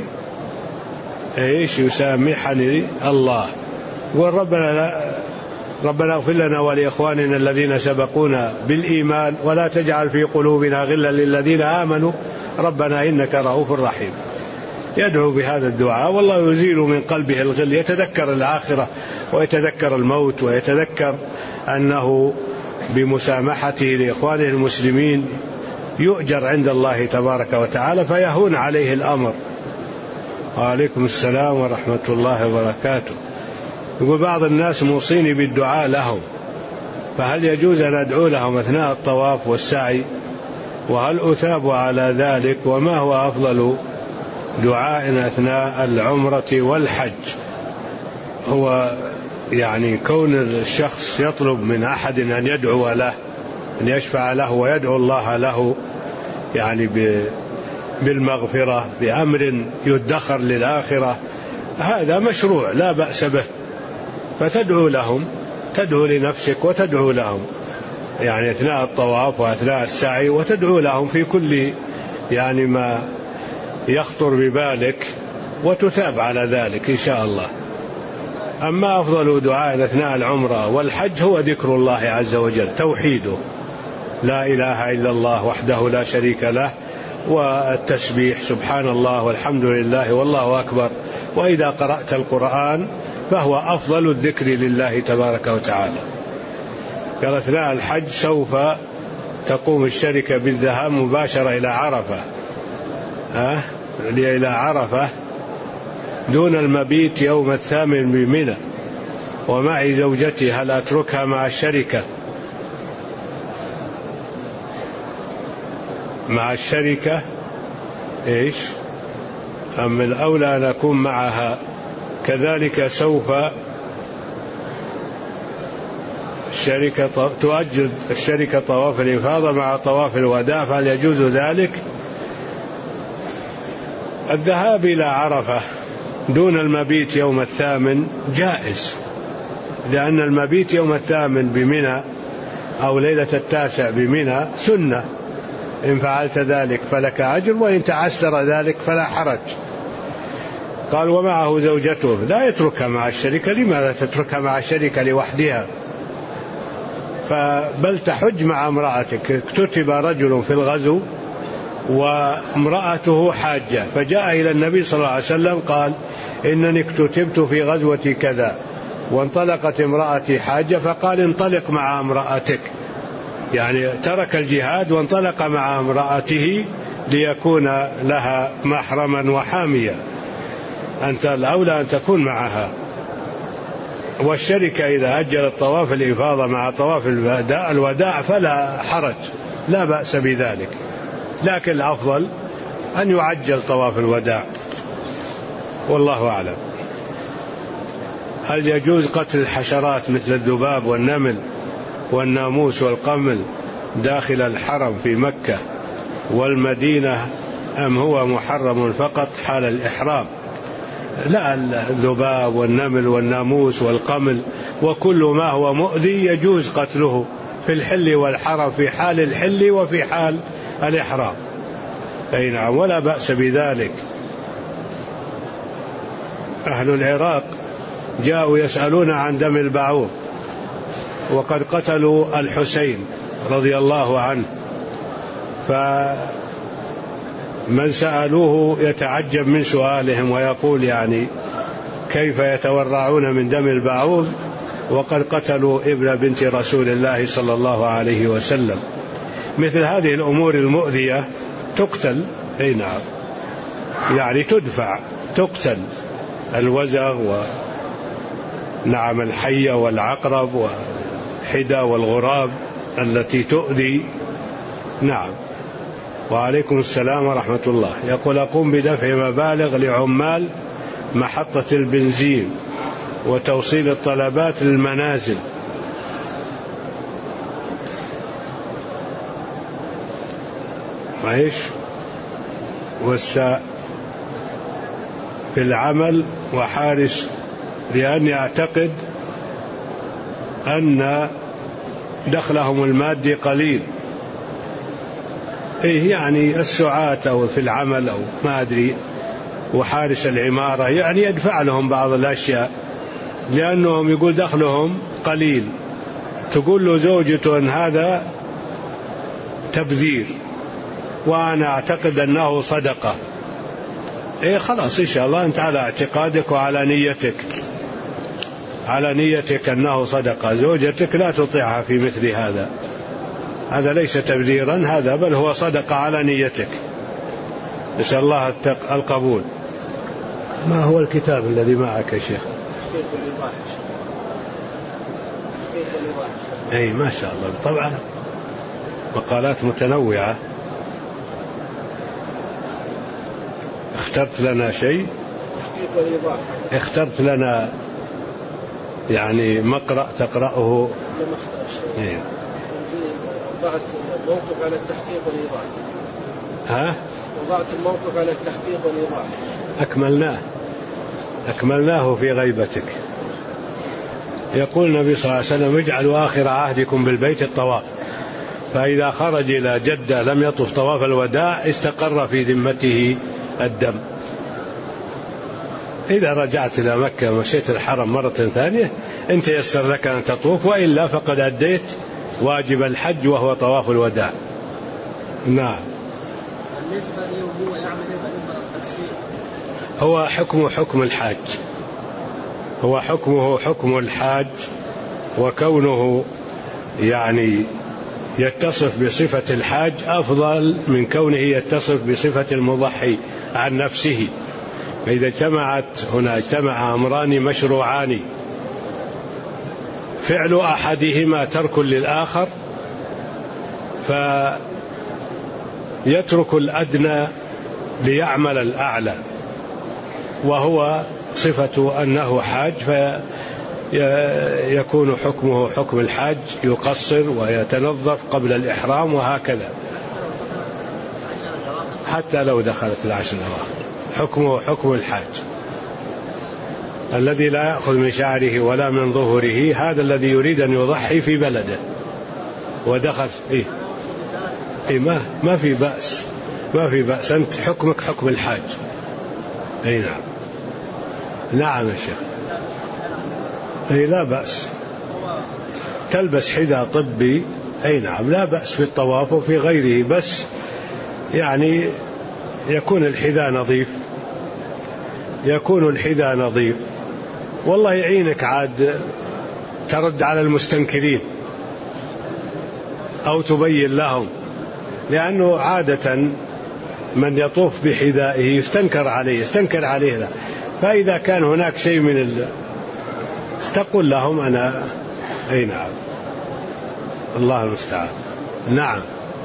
A: إيش يسامحني الله؟ يقول: ربنا لا ربنا اغفر لنا ولإخواننا الذين سبقونا بالإيمان ولا تجعل في قلوبنا غلا للذين آمنوا ربنا إنك رؤوف رحيم. يدعو بهذا الدعاء والله يزيل من قلبه الغل، يتذكر الآخرة ويتذكر الموت ويتذكر أنه بمسامحته لإخوانه المسلمين يؤجر عند الله تبارك وتعالى، فيهون عليه الأمر. وعليكم السلام ورحمة الله وبركاته. يقول: بعض الناس موصيني بالدعاء لهم، فهل يجوز أن أدعو لهم أثناء الطواف والسعي؟ وهل أثاب على ذلك؟ وما هو أفضل دعاء أثناء العمرة والحج؟ هو يعني كون الشخص يطلب من أحد أن يدعو له، أن يشفع له ويدعو الله له يعني بالمغفرة بأمر يدخر للآخرة، هذا مشروع لا بأس به، فتدعو لهم، تدعو لنفسك وتدعو لهم يعني أثناء الطواف وأثناء السعي، وتدعو لهم في كل يعني ما يخطر ببالك، وتثاب على ذلك إن شاء الله. أما أفضل دعاء أثناء العمرة والحج هو ذكر الله عز وجل، توحيده، لا إله إلا الله وحده لا شريك له، والتسبيح سبحان الله والحمد لله والله أكبر. وإذا قرأت القرآن فهو أفضل الذكر لله تبارك وتعالى. قال: أثناء الحج سوف تقوم الشركة بالذهاب مباشرة إلى عرفة أه؟ إلى عرفة دون المبيت يوم الثامن بمنى، ومعي زوجتي هل أتركها مع الشركة مع الشركة إيش أم الأولى أن أكون معها؟ كذلك سوف الشركة تؤجل الشركة طواف الإفاضة مع طواف الوداع، فهل يجوز ذلك؟ الذهاب إلى عرفة دون المبيت يوم الثامن جائز، لأن المبيت يوم الثامن بمنى أو ليلة التاسع بمنى سنة، إن فعلت ذلك فلك أجر، وإن تعسر ذلك فلا حرج. قال ومعه زوجته، لا يتركها مع الشركة. لماذا تتركها مع الشركة لوحدها؟ بل تحج مع امرأتك. اكتتب رجل في الغزو وامرأته حاجة، فجاء إلى النبي صلى الله عليه وسلم قال إنني اكتتبت في غزوة كذا وانطلقت امرأتي حاجة، فقال انطلق مع امرأتك، يعني ترك الجهاد وانطلق مع امرأته ليكون لها محرما وحاميا. أنت الأولى أن تكون معها. والشركة إذا أجلت طواف الإفاضة مع طواف الوداع فلا حرج، لا بأس بذلك، لكن الأفضل أن يعجل طواف الوداع، والله أعلم. هل يجوز قتل الحشرات مثل الذباب والنمل والناموس والقمل داخل الحرم في مكة والمدينة، أم هو محرم فقط حال الإحرام؟ لا، الذباب والنمل والناموس والقمل وكل ما هو مؤذي يجوز قتله في الحل والحرم، في حال الحل وفي حال الإحرام، أي نعم، ولا بأس بذلك. أهل العراق جاءوا يسألون عن دم البعوض، وقد قتلوا الحسين رضي الله عنه، فمن سألوه يتعجب من سؤالهم ويقول يعني كيف يتورعون من دم البعوض وقد قتلوا ابن بنت رسول الله صلى الله عليه وسلم. مثل هذه الأمور المؤذية تقتل، أي نعم، يعني تدفع، تقتل الوزغ ونعم الحية والعقرب والحدى والغراب التي تؤذي. نعم. وعليكم السلام ورحمة الله. يقول أقوم بدفع مبالغ لعمال محطة البنزين وتوصيل الطلبات للمنازل، معيش والساء في العمل وحارس، لأني أعتقد أن دخلهم المادي قليل. إيه يعني السعاة أو في العمل أو ما أدري، وحارس العمارة يعني يدفع لهم بعض الأشياء لأنهم يقول دخلهم قليل. تقول له زوجته هذا تبذير، وأنا أعتقد أنه صدقة. إيه خلاص إن شاء الله أنت على اعتقادك وعلى نيتك، على نيتك أنه صدقة. زوجتك لا تطيعها في مثل هذا، هذا ليس تبذيرا هذا، بل هو صدقة على نيتك. نسأل الله القبول. ما هو الكتاب الذي معك يا شيخ؟ أي ما شاء الله، طبعا مقالات متنوعة. اخترت لنا شيء، اخترت لنا يعني مقرأ تقرأه.
B: لم اختار شيء. وضعت الموقف على التحقيق والإيضاح.
A: ها؟
B: وضعت الموقف على التحقيق والإيضاح.
A: أكملناه أكملناه في غيبتك. يقول النبي صلى الله عليه وسلم اجعلوا آخر عهدكم بالبيت الطواف، فإذا خرج إلى جدة لم يطف طواف الوداع استقر في ذمته الدم. إذا رجعت إلى مكة ومشيت الحرم مرة ثانية أنت يسر لك أن تطوف، وإلا فقد أديت واجب الحج وهو طواف الوداع. نعم.
C: بالنسبة له هو يعمل بالنسبة للتفسير،
A: هو حكم حكم الحاج، هو حكمه حكم الحاج، وكونه يعني يتصف بصفة الحاج أفضل من كونه يتصف بصفة المضحي عن نفسه. فإذا اجتمعت هنا اجتمع أمران مشروعان، فعل أحدهما ترك للآخر، فيترك الأدنى ليعمل الأعلى، وهو صفة أنه حاج، فيكون حكمه حكم الحاج، يقصر ويتنظف قبل الإحرام وهكذا، حتى لو دخلت العشر الأواخر حكمه حكم الحاج الذي لا يأخذ من شعره ولا من ظهره، هذا الذي يريد أن يضحي في بلده ودخل إيه, إيه ما, ما في بأس ما في بأس أنت حكمك حكم الحاج. أي نعم نعم يا شيخ. أي لا بأس تلبس حذاء طبي. أي نعم لا بأس في الطواف وفي غيره، بس يعني يكون الحذاء نظيف يكون الحذاء نظيف والله يعينك عاد ترد على المستنكرين أو تبين لهم، لأنه عادة من يطوف بحذائه يستنكر عليه يستنكر عليه لا. فإذا كان هناك شيء من ال... تقول لهم أنا. أي نعم الله المستعان. نعم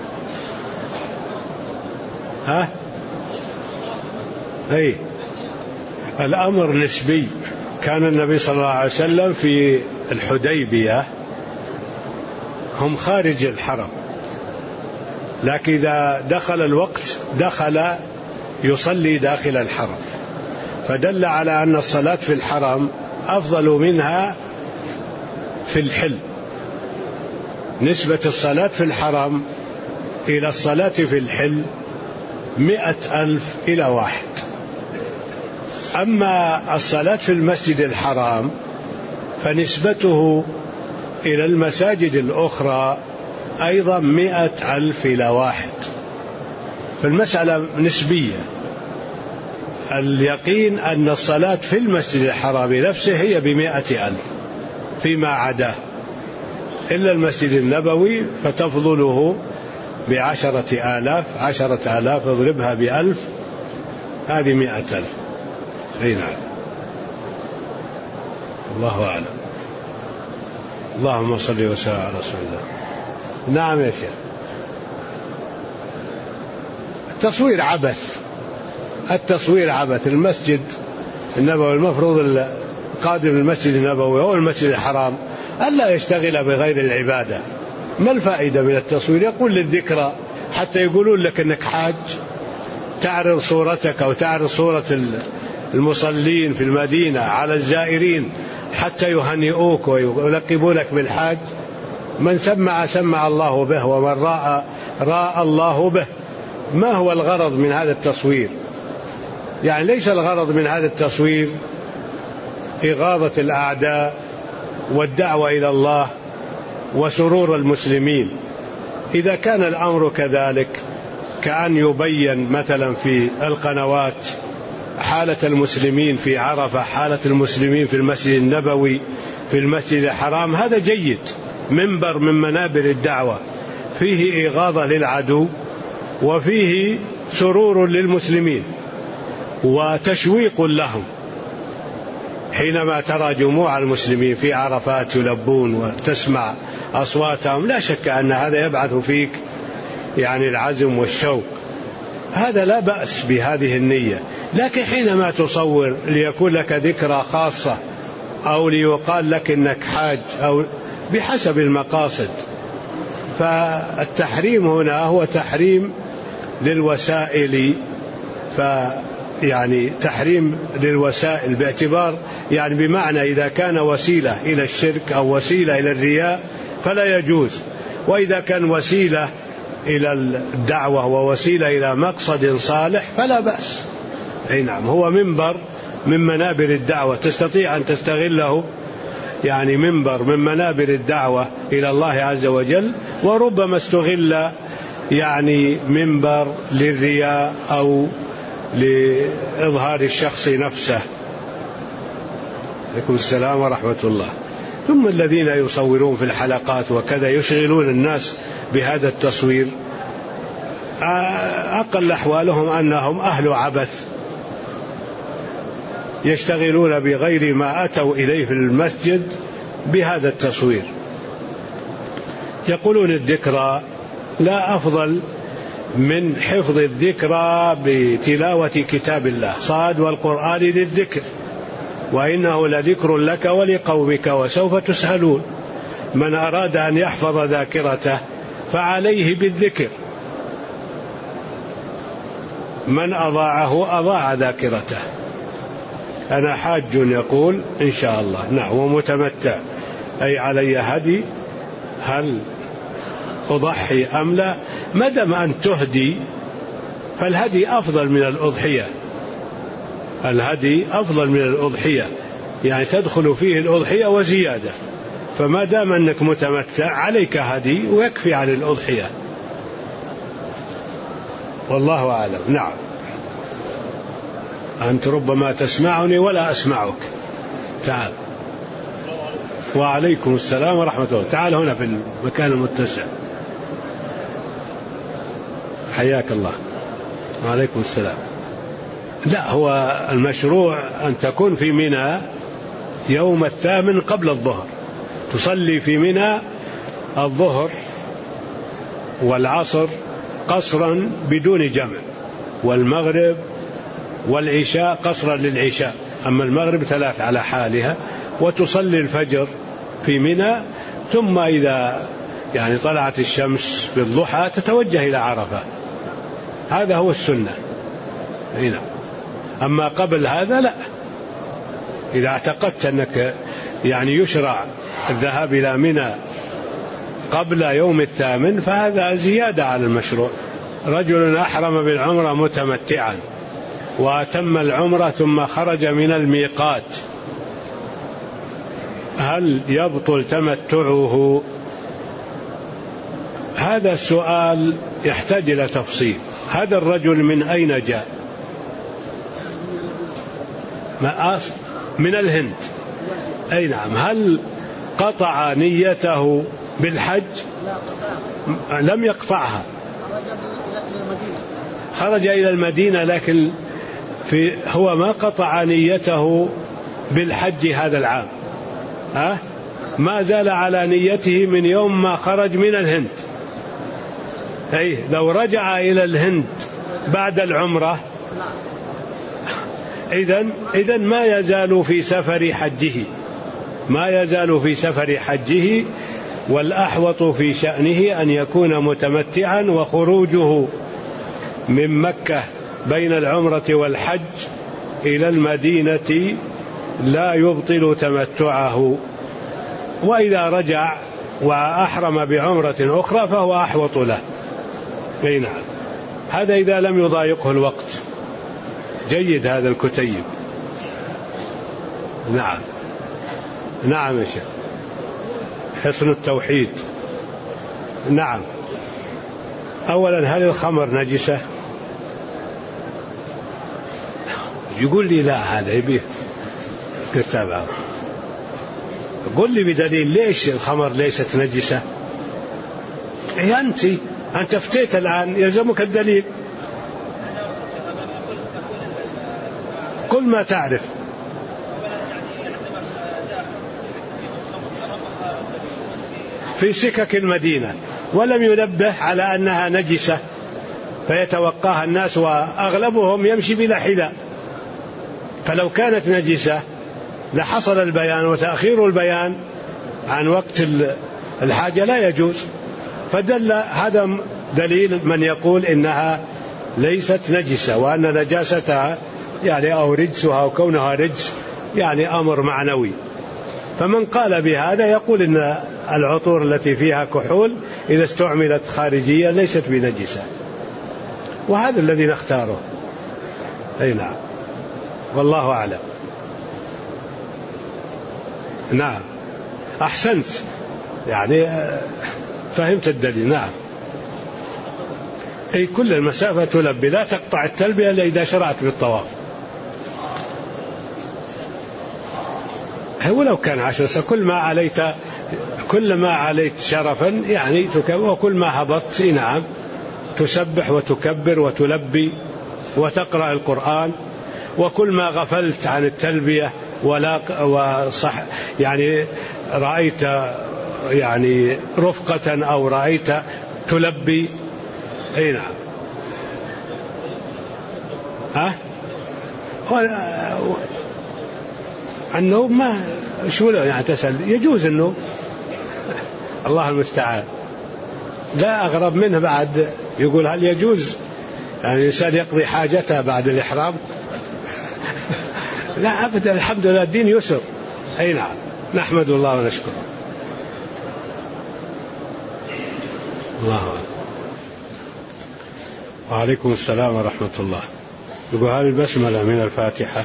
A: ها أي الأمر نسبي. كان النبي صلى الله عليه وسلم في الحديبية هم خارج الحرم، لكن إذا دخل الوقت دخل يصلي داخل الحرم، فدل على أن الصلاة في الحرم أفضل منها في الحل. نسبة الصلاة في الحرم إلى الصلاة في الحل مئة ألف إلى واحد. أما الصلاة في المسجد الحرام فنسبته إلى المساجد الأخرى أيضا مئة ألف إلى واحد، فالمسألة نسبية. اليقين أن الصلاة في المسجد الحرام نفسه هي بمئة ألف فيما عداه، إلا المسجد النبوي فتفضله بعشرة آلاف، عشرة آلاف اضربها بألف هذه مئة ألف. أي نعم الله أعلم. اللهم صل وسلم على رسول الله. نعم يا شيخ. التصوير عبث التصوير عبث. المسجد النبوي المفروض القادم المسجد النبوي أو المسجد الحرام ألا يشتغل بغير العبادة. ما الفائدة من التصوير؟ يقول للذكرى، حتى يقولون لك أنك حاج، تعرض صورتك أو تعرض صورة المصلين في المدينة على الزائرين حتى يهنئوك ويلقبونك بالحاج. من سمع سمع الله به، ومن راى راى الله به. ما هو الغرض من هذا التصوير؟ يعني ليس الغرض من هذا التصوير إغاظة الأعداء والدعوة إلى الله وسرور المسلمين. إذا كان الأمر كذلك، كأن يبين مثلا في القنوات حالة المسلمين في عرفة، حالة المسلمين في المسجد النبوي، في المسجد الحرام، هذا جيد، منبر من منابر الدعوة، فيه إغاظة للعدو وفيه سرور للمسلمين وتشويق لهم. حينما ترى جموع المسلمين في عرفات يلبون وتسمع أصواتهم، لا شك أن هذا يبعث فيك يعني العزم والشوق. هذا لا بأس بهذه النية. لكن حينما تصور ليكون لك ذكرى خاصة أو ليقال لك إنك حاج أو بحسب المقاصد، فالتحريم هنا هو تحريم للوسائل، فيعني تحريم للوسائل باعتبار يعني بمعنى إذا كان وسيلة إلى الشرك أو وسيلة إلى الرياء فلا يجوز، وإذا كان وسيلة إلى الدعوة ووسيلة إلى مقصد صالح فلا بأس. أي نعم، هو منبر من منابر الدعوة، تستطيع أن تستغله، يعني منبر من منابر الدعوة إلى الله عز وجل. وربما استغل يعني منبر للرياء أو لإظهار الشخص نفسه. عليكم السلام ورحمة الله. ثم الذين يصورون في الحلقات وكذا يشغلون الناس بهذا التصوير، أقل أحوالهم أنهم أهل عبث، يشتغلون بغير ما أتوا إليه في المسجد بهذا التصوير. يقولون الذكرى لا أفضل من حفظ الذكرى بتلاوة كتاب الله، صاد والقرآن للذكر وإنه لذكر لك ولقومك وسوف تسألون. من أراد أن يحفظ ذاكرته فعليه بالذكر، من أضاعه أضاع ذاكرته. أنا حاج يقول إن شاء الله، نعم، ومتمتع، أي علي هدي، هل أضحي أم لا؟ مدام أن تهدي فالهدي أفضل من الأضحية، الهدي أفضل من الأضحية، يعني تدخل فيه الأضحية وزيادة، فما دام أنك متمتع عليك هدي ويكفي عن الأضحية، والله أعلم. نعم. أنت ربما تسمعني ولا أسمعك. تعال. وعليكم السلام ورحمة الله. تعال هنا في المكان المتسع. حياك الله. وعليكم السلام. لا، هو المشروع أن تكون في منى يوم الثامن قبل الظهر، تصلي في منى الظهر والعصر قصرا بدون جمع، والمغرب والعشاء قصرا للعشاء، أما المغرب ثلاث على حالها، وتصلي الفجر في منى، ثم إذا يعني طلعت الشمس بالضحى تتوجه إلى عرفة. هذا هو السنة هنا. أما قبل هذا لا، إذا اعتقدت أنك يعني يشرع الذهاب إلى منى قبل يوم الثامن فهذا زيادة على المشروع. رجل أحرم بالعمرة متمتعا وأتم العمرة ثم خرج من الميقات، هل يبطل تمتعه؟ هذا السؤال يحتاج إلى تفصيل. هذا الرجل من أين جاء؟ من الهند. أي نعم. هل قطع نيته بالحج؟ لم يقطعها، خرج إلى المدينة، لكن في هو ما قطع نيته بالحج هذا العام، ها؟ ما زال على نيته من يوم ما خرج من الهند. أي لو رجع إلى الهند بعد العمرة إذن إذن ما يزال في سفر حجه، ما يزال في سفر حجه، والأحوط في شأنه أن يكون متمتعا، وخروجه من مكة بين العمرة والحج إلى المدينة لا يبطل تمتعه، وإذا رجع وأحرم بعمرة أخرى فهو أحوط له. أي نعم. هذا إذا لم يضايقه الوقت. جيد هذا الكتيب. نعم. نعم يا شيخ. حسن التوحيد. نعم. أولا، هل الخمر نجسة؟ يقول لي لا، هذا يبيه كتابه. قل لي بدليل ليش الخمر ليست نجسة؟ إيه أنت أنت افتيت الآن، يلزمك الدليل. قل ما تعرف. في سكك المدينة ولم ينبه على أنها نجسة فيتوقاها الناس، وأغلبهم يمشي بلا حذاء، فلو كانت نجسة لحصل البيان، وتأخير البيان عن وقت الحاجة لا يجوز. فدل هذا دليل من يقول إنها ليست نجسة، وأن نجاستها يعني أو رجسها أو كونها رجس يعني أمر معنوي. فمن قال بهذا يقول إن العطور التي فيها كحول إذا استعملت خارجيا ليست بنجسة، وهذا الذي نختاره. أي نعم، والله أعلم. نعم، أحسنت، يعني فهمت الدليل. نعم. أي كل المسافة تلبي، لا تقطع التلبية إلا إذا شرعت بالطواف. ولو كان عشر سنة كل ما عليت كل ما عليت شرفا يعني تكبر، وكل ما هبطت نعم تسبح وتكبر وتلبي وتقرأ القرآن، وكل ما غفلت عن التلبية ولا وصح يعني رأيت يعني رفقة أو رأيت تلبي. أي نعم. ها النوم ما شو له يعني تسأل، يجوز النوم، الله المستعان. لا أغرب منه بعد يقول هل يجوز يعني الإنسان يقضي حاجته بعد الإحرام؟ لا أبدا، الحمد لله الدين يسر. أي نعم، نحمد الله ونشكره. الله. وعليكم السلام ورحمة الله. يقول هذه البسملة من الفاتحة.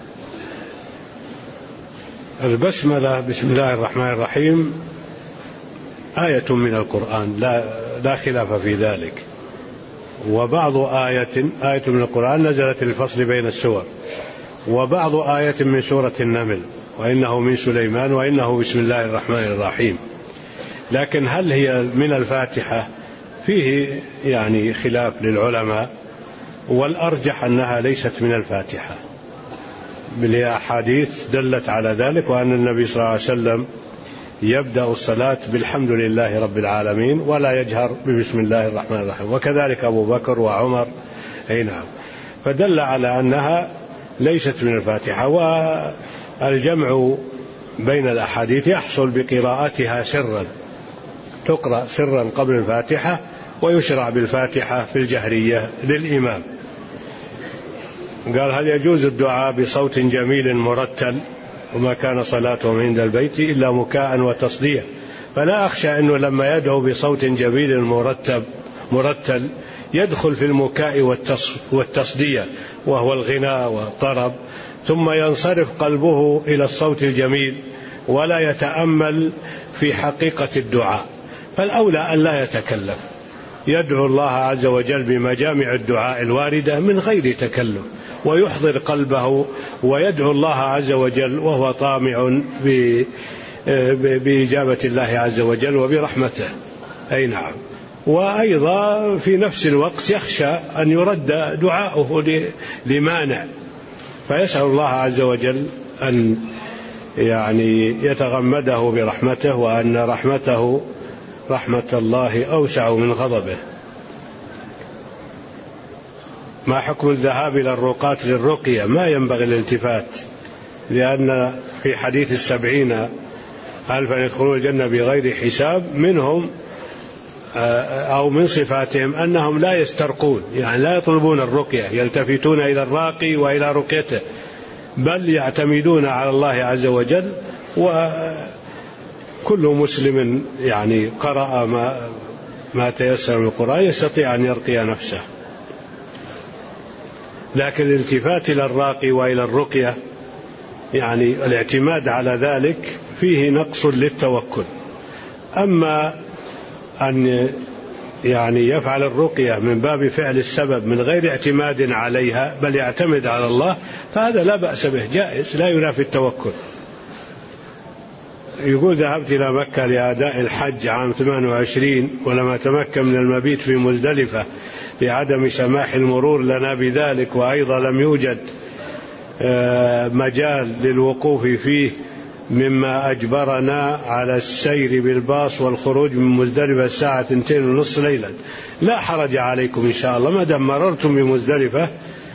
A: البسملة بسم الله الرحمن الرحيم آية من القرآن، لا لا خلاف في ذلك. وبعض آية آية من القرآن نزلت الفصل بين السور، وبعض آية من سورة النمل، وإنه من سليمان وإنه بسم الله الرحمن الرحيم. لكن هل هي من الفاتحة؟ فيه يعني خلاف للعلماء، والأرجح أنها ليست من الفاتحة، بالأحاديث دلت على ذلك، وأن النبي صلى الله عليه وسلم يبدأ الصلاة بالحمد لله رب العالمين ولا يجهر ببسم الله الرحمن الرحيم، وكذلك أبو بكر وعمر. أي نعم. فدل على أنها ليست من الفاتحة. والجمع بين الأحاديث يحصل بقراءتها سرا، تقرأ سرا قبل الفاتحة، ويشرع بالفاتحة في الجهرية للإمام. قال هل يجوز الدعاء بصوت جميل مرتل؟ وما كان صلاتهم عند البيت إلا مكاء وتصدية. فلا أخشى أنه لما يدعو بصوت جميل مرتب مرتل يدخل في المكاء والتصدية وهو الغناء والطرب، ثم ينصرف قلبه إلى الصوت الجميل ولا يتأمل في حقيقة الدعاء. فالأولى أن لا يتكلف، يدعو الله عز وجل بمجامع الدعاء الواردة من غير تكلف، ويحضر قلبه ويدعو الله عز وجل وهو طامع بإجابة الله عز وجل وبرحمته. أي نعم. وأيضا في نفس الوقت يخشى أن يرد دعاؤه لمانع، فيسأل الله عز وجل أن يعني يتغمده برحمته، وأن رحمته رحمة الله أوسع من غضبه. ما حكم الذهاب إلى الرقاة للرقية؟ ما ينبغي الالتفات، لأن في حديث السبعين ألفا يدخلون الجنة بغير حساب، منهم أو من صفاتهم أنهم لا يسترقون، يعني لا يطلبون الرقية، يلتفتون إلى الراقي وإلى رقيته، بل يعتمدون على الله عز وجل. وكل مسلم يعني قرأ ما, ما تيسر من القرآن يستطيع أن يرقي نفسه. لكن الالتفات إلى الراقي وإلى الرقية يعني الاعتماد على ذلك فيه نقص للتوكل. أما أن يعني يفعل الرقية من باب فعل السبب من غير اعتماد عليها بل يعتمد على الله، فهذا لا بأس به، جائز، لا ينافي التوكل. يقول ذهبت إلى مكة لأداء الحج عام ثمانية وعشرين، ولم أتمكن من المبيت في مزدلفة لعدم سماح المرور لنا بذلك، وأيضا لم يوجد مجال للوقوف فيه، مما أجبرنا على السير بالباص والخروج من مزدلفة الساعة اثنتين ونصف ليلا. لا حرج عليكم إن شاء الله، ما دام مررتم بمزدلفة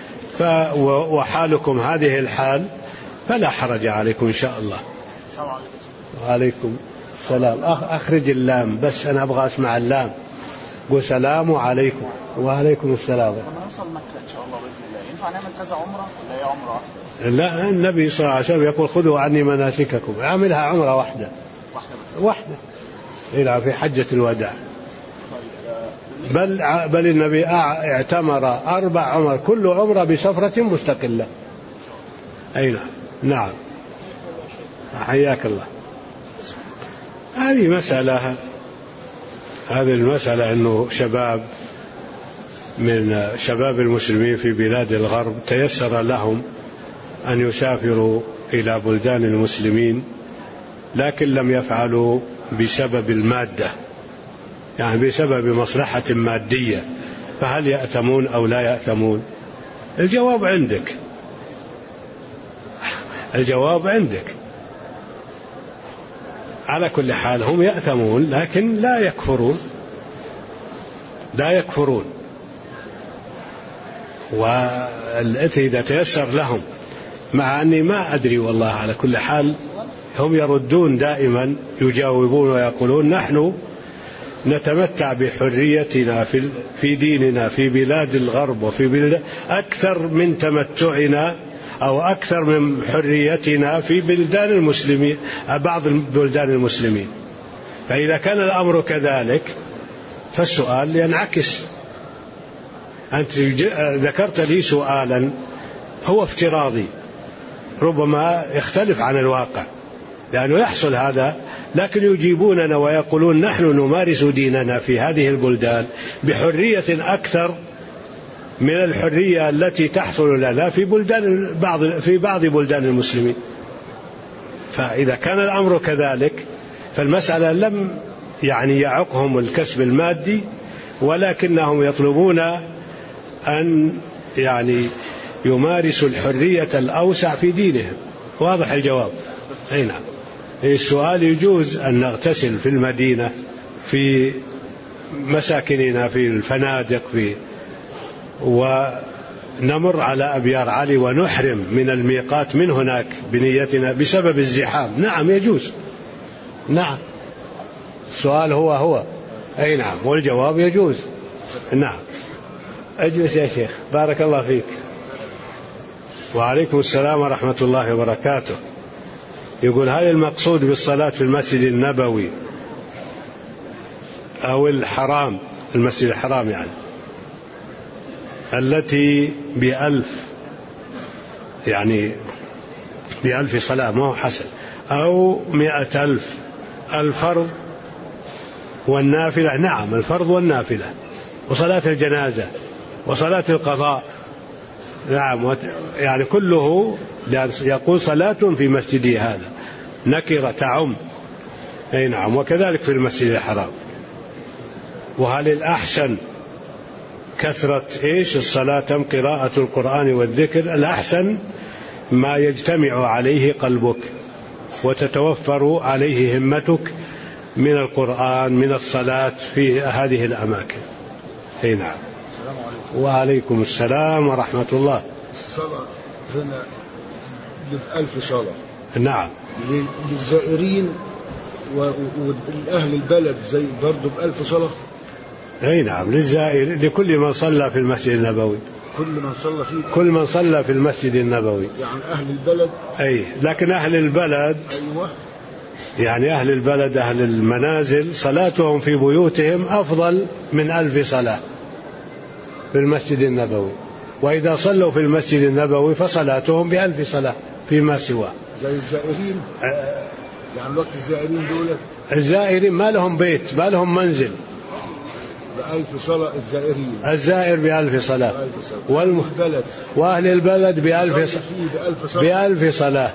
A: وحالكم هذه الحال فلا حرج عليكم إن شاء الله. وعليكم السلام. أخرج اللام بس، أنا أبغى أسمع اللام. قل سلام عليكم. وعليكم السلام.
C: لما نوصل مكة إن شاء الله بإذن الله ينفع نعمل كذا عمرة ولا هي عمرة واحدة؟
A: لا، النبي صلى الله عليه وسلم يقول خذوا عني مناسككم، أعملها عمرة واحدة واحدة إلى في حجة الوداع. بل بل النبي اعتمر أربع عمر، كل عمرة بسفرة مستقلة. أي نعم. نعم حياك الله. هذه مسألة هذه المسألة أنه شباب من شباب المسلمين في بلاد الغرب تيسر لهم أن يسافروا إلى بلدان المسلمين، لكن لم يفعلوا بسبب المادة، يعني بسبب مصلحة مادية، فهل يأتمون أو لا يأتمون؟ الجواب عندك، الجواب عندك. على كل حال هم يأثمون لكن لا يكفرون، لا يكفرون. والإثم إذا تيسر لهم، مع أني ما أدري والله، على كل حال هم يردون دائما، يجاوبون ويقولون نحن نتمتع بحريتنا في ديننا في بلاد الغرب وفي بلاد أكثر من تمتعنا أو أكثر من حريتنا في بلدان المسلمين، بعض بلدان المسلمين. فإذا كان الأمر كذلك فالسؤال ينعكس. أنت ذكرت لي سؤالا هو افتراضي ربما يختلف عن الواقع، لأنه يحصل هذا، لكن يجيبوننا ويقولون نحن نمارس ديننا في هذه البلدان بحرية أكثر من الحرية التي تحصل لنا في بلدان بعض في بعض بلدان المسلمين. فإذا كان الأمر كذلك فالمسألة لم يعني يعقهم الكسب المادي، ولكنهم يطلبون أن يعني يمارسوا الحرية الأوسع في دينهم. واضح الجواب؟ أي نعم. السؤال يجوز أن نغتسل في المدينة في مساكننا في الفنادق في ونمر على أبيار علي ونحرم من الميقات من هناك بنيتنا بسبب الزحام. نعم يجوز. نعم السؤال هو هو أي نعم، والجواب يجوز. نعم أجلس يا شيخ بارك الله فيك. وعليكم السلام ورحمة الله وبركاته. يقول هل المقصود بالصلاة في المسجد النبوي أو الحرام، المسجد الحرام يعني التي بألف يعني بألف صلاة ما هو حسن، أو مئة ألف، الفرض والنافلة؟ نعم الفرض والنافلة وصلاة الجنازة وصلاة القضاء. نعم يعني كله يقول صلاة في مسجدي هذا نكرة تعم. أي نعم. وكذلك في المسجد الحرام. وهل الأحسن كثرة إيش الصلاة أم قراءة القرآن والذكر؟ الأحسن ما يجتمع عليه قلبك وتتوفر عليه همتك من القرآن من الصلاة في هذه الأماكن. أي نعم. وعليكم السلام ورحمة الله.
D: الصلاة هنا بألف صلاة.
A: نعم.
D: للزائرين وأهل البلد زي برضو بألف صلاة.
A: أي نعم للزائر، لكل من صلى في المسجد النبوي،
D: كل من صلى فيه،
A: كل من صلى في المسجد النبوي
D: يعني أهل البلد.
A: أي لكن أهل البلد
D: أيوة.
A: يعني أهل البلد أهل المنازل صلاتهم في بيوتهم أفضل من ألف صلاة في المسجد النبوي، وإذا صلوا في المسجد النبوي فصلاتهم بألف صلاة فيما سواه.
D: زي الزائرين أه يعني وقت الزائرين دولة
A: الزائرين ما لهم بيت ما لهم منزل
D: بألف صلاة. الزائرين
A: الزائر بألف صلاة،
D: والم... البلد.
A: وأهل البلد بألف صلاة. بألف صلاة.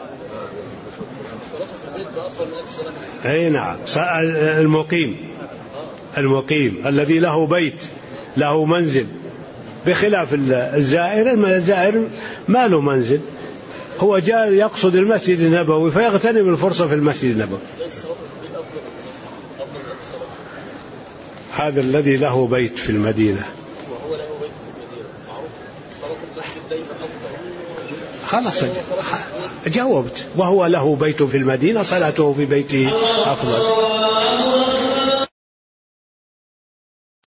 A: أي نعم. المقيم المقيم الذي له بيت له منزل، بخلاف الزائر. الزائر ما له منزل، هو جاء يقصد المسجد النبوي فيغتنم الفرصة في المسجد النبوي. هذا الذي له بيت في المدينة
E: وهو له بيت في المدينة معروف صلاة المسجد دايما أفضل.
A: خلاص جاوبت. وهو له بيت في المدينة صلاته في بيته أفضل.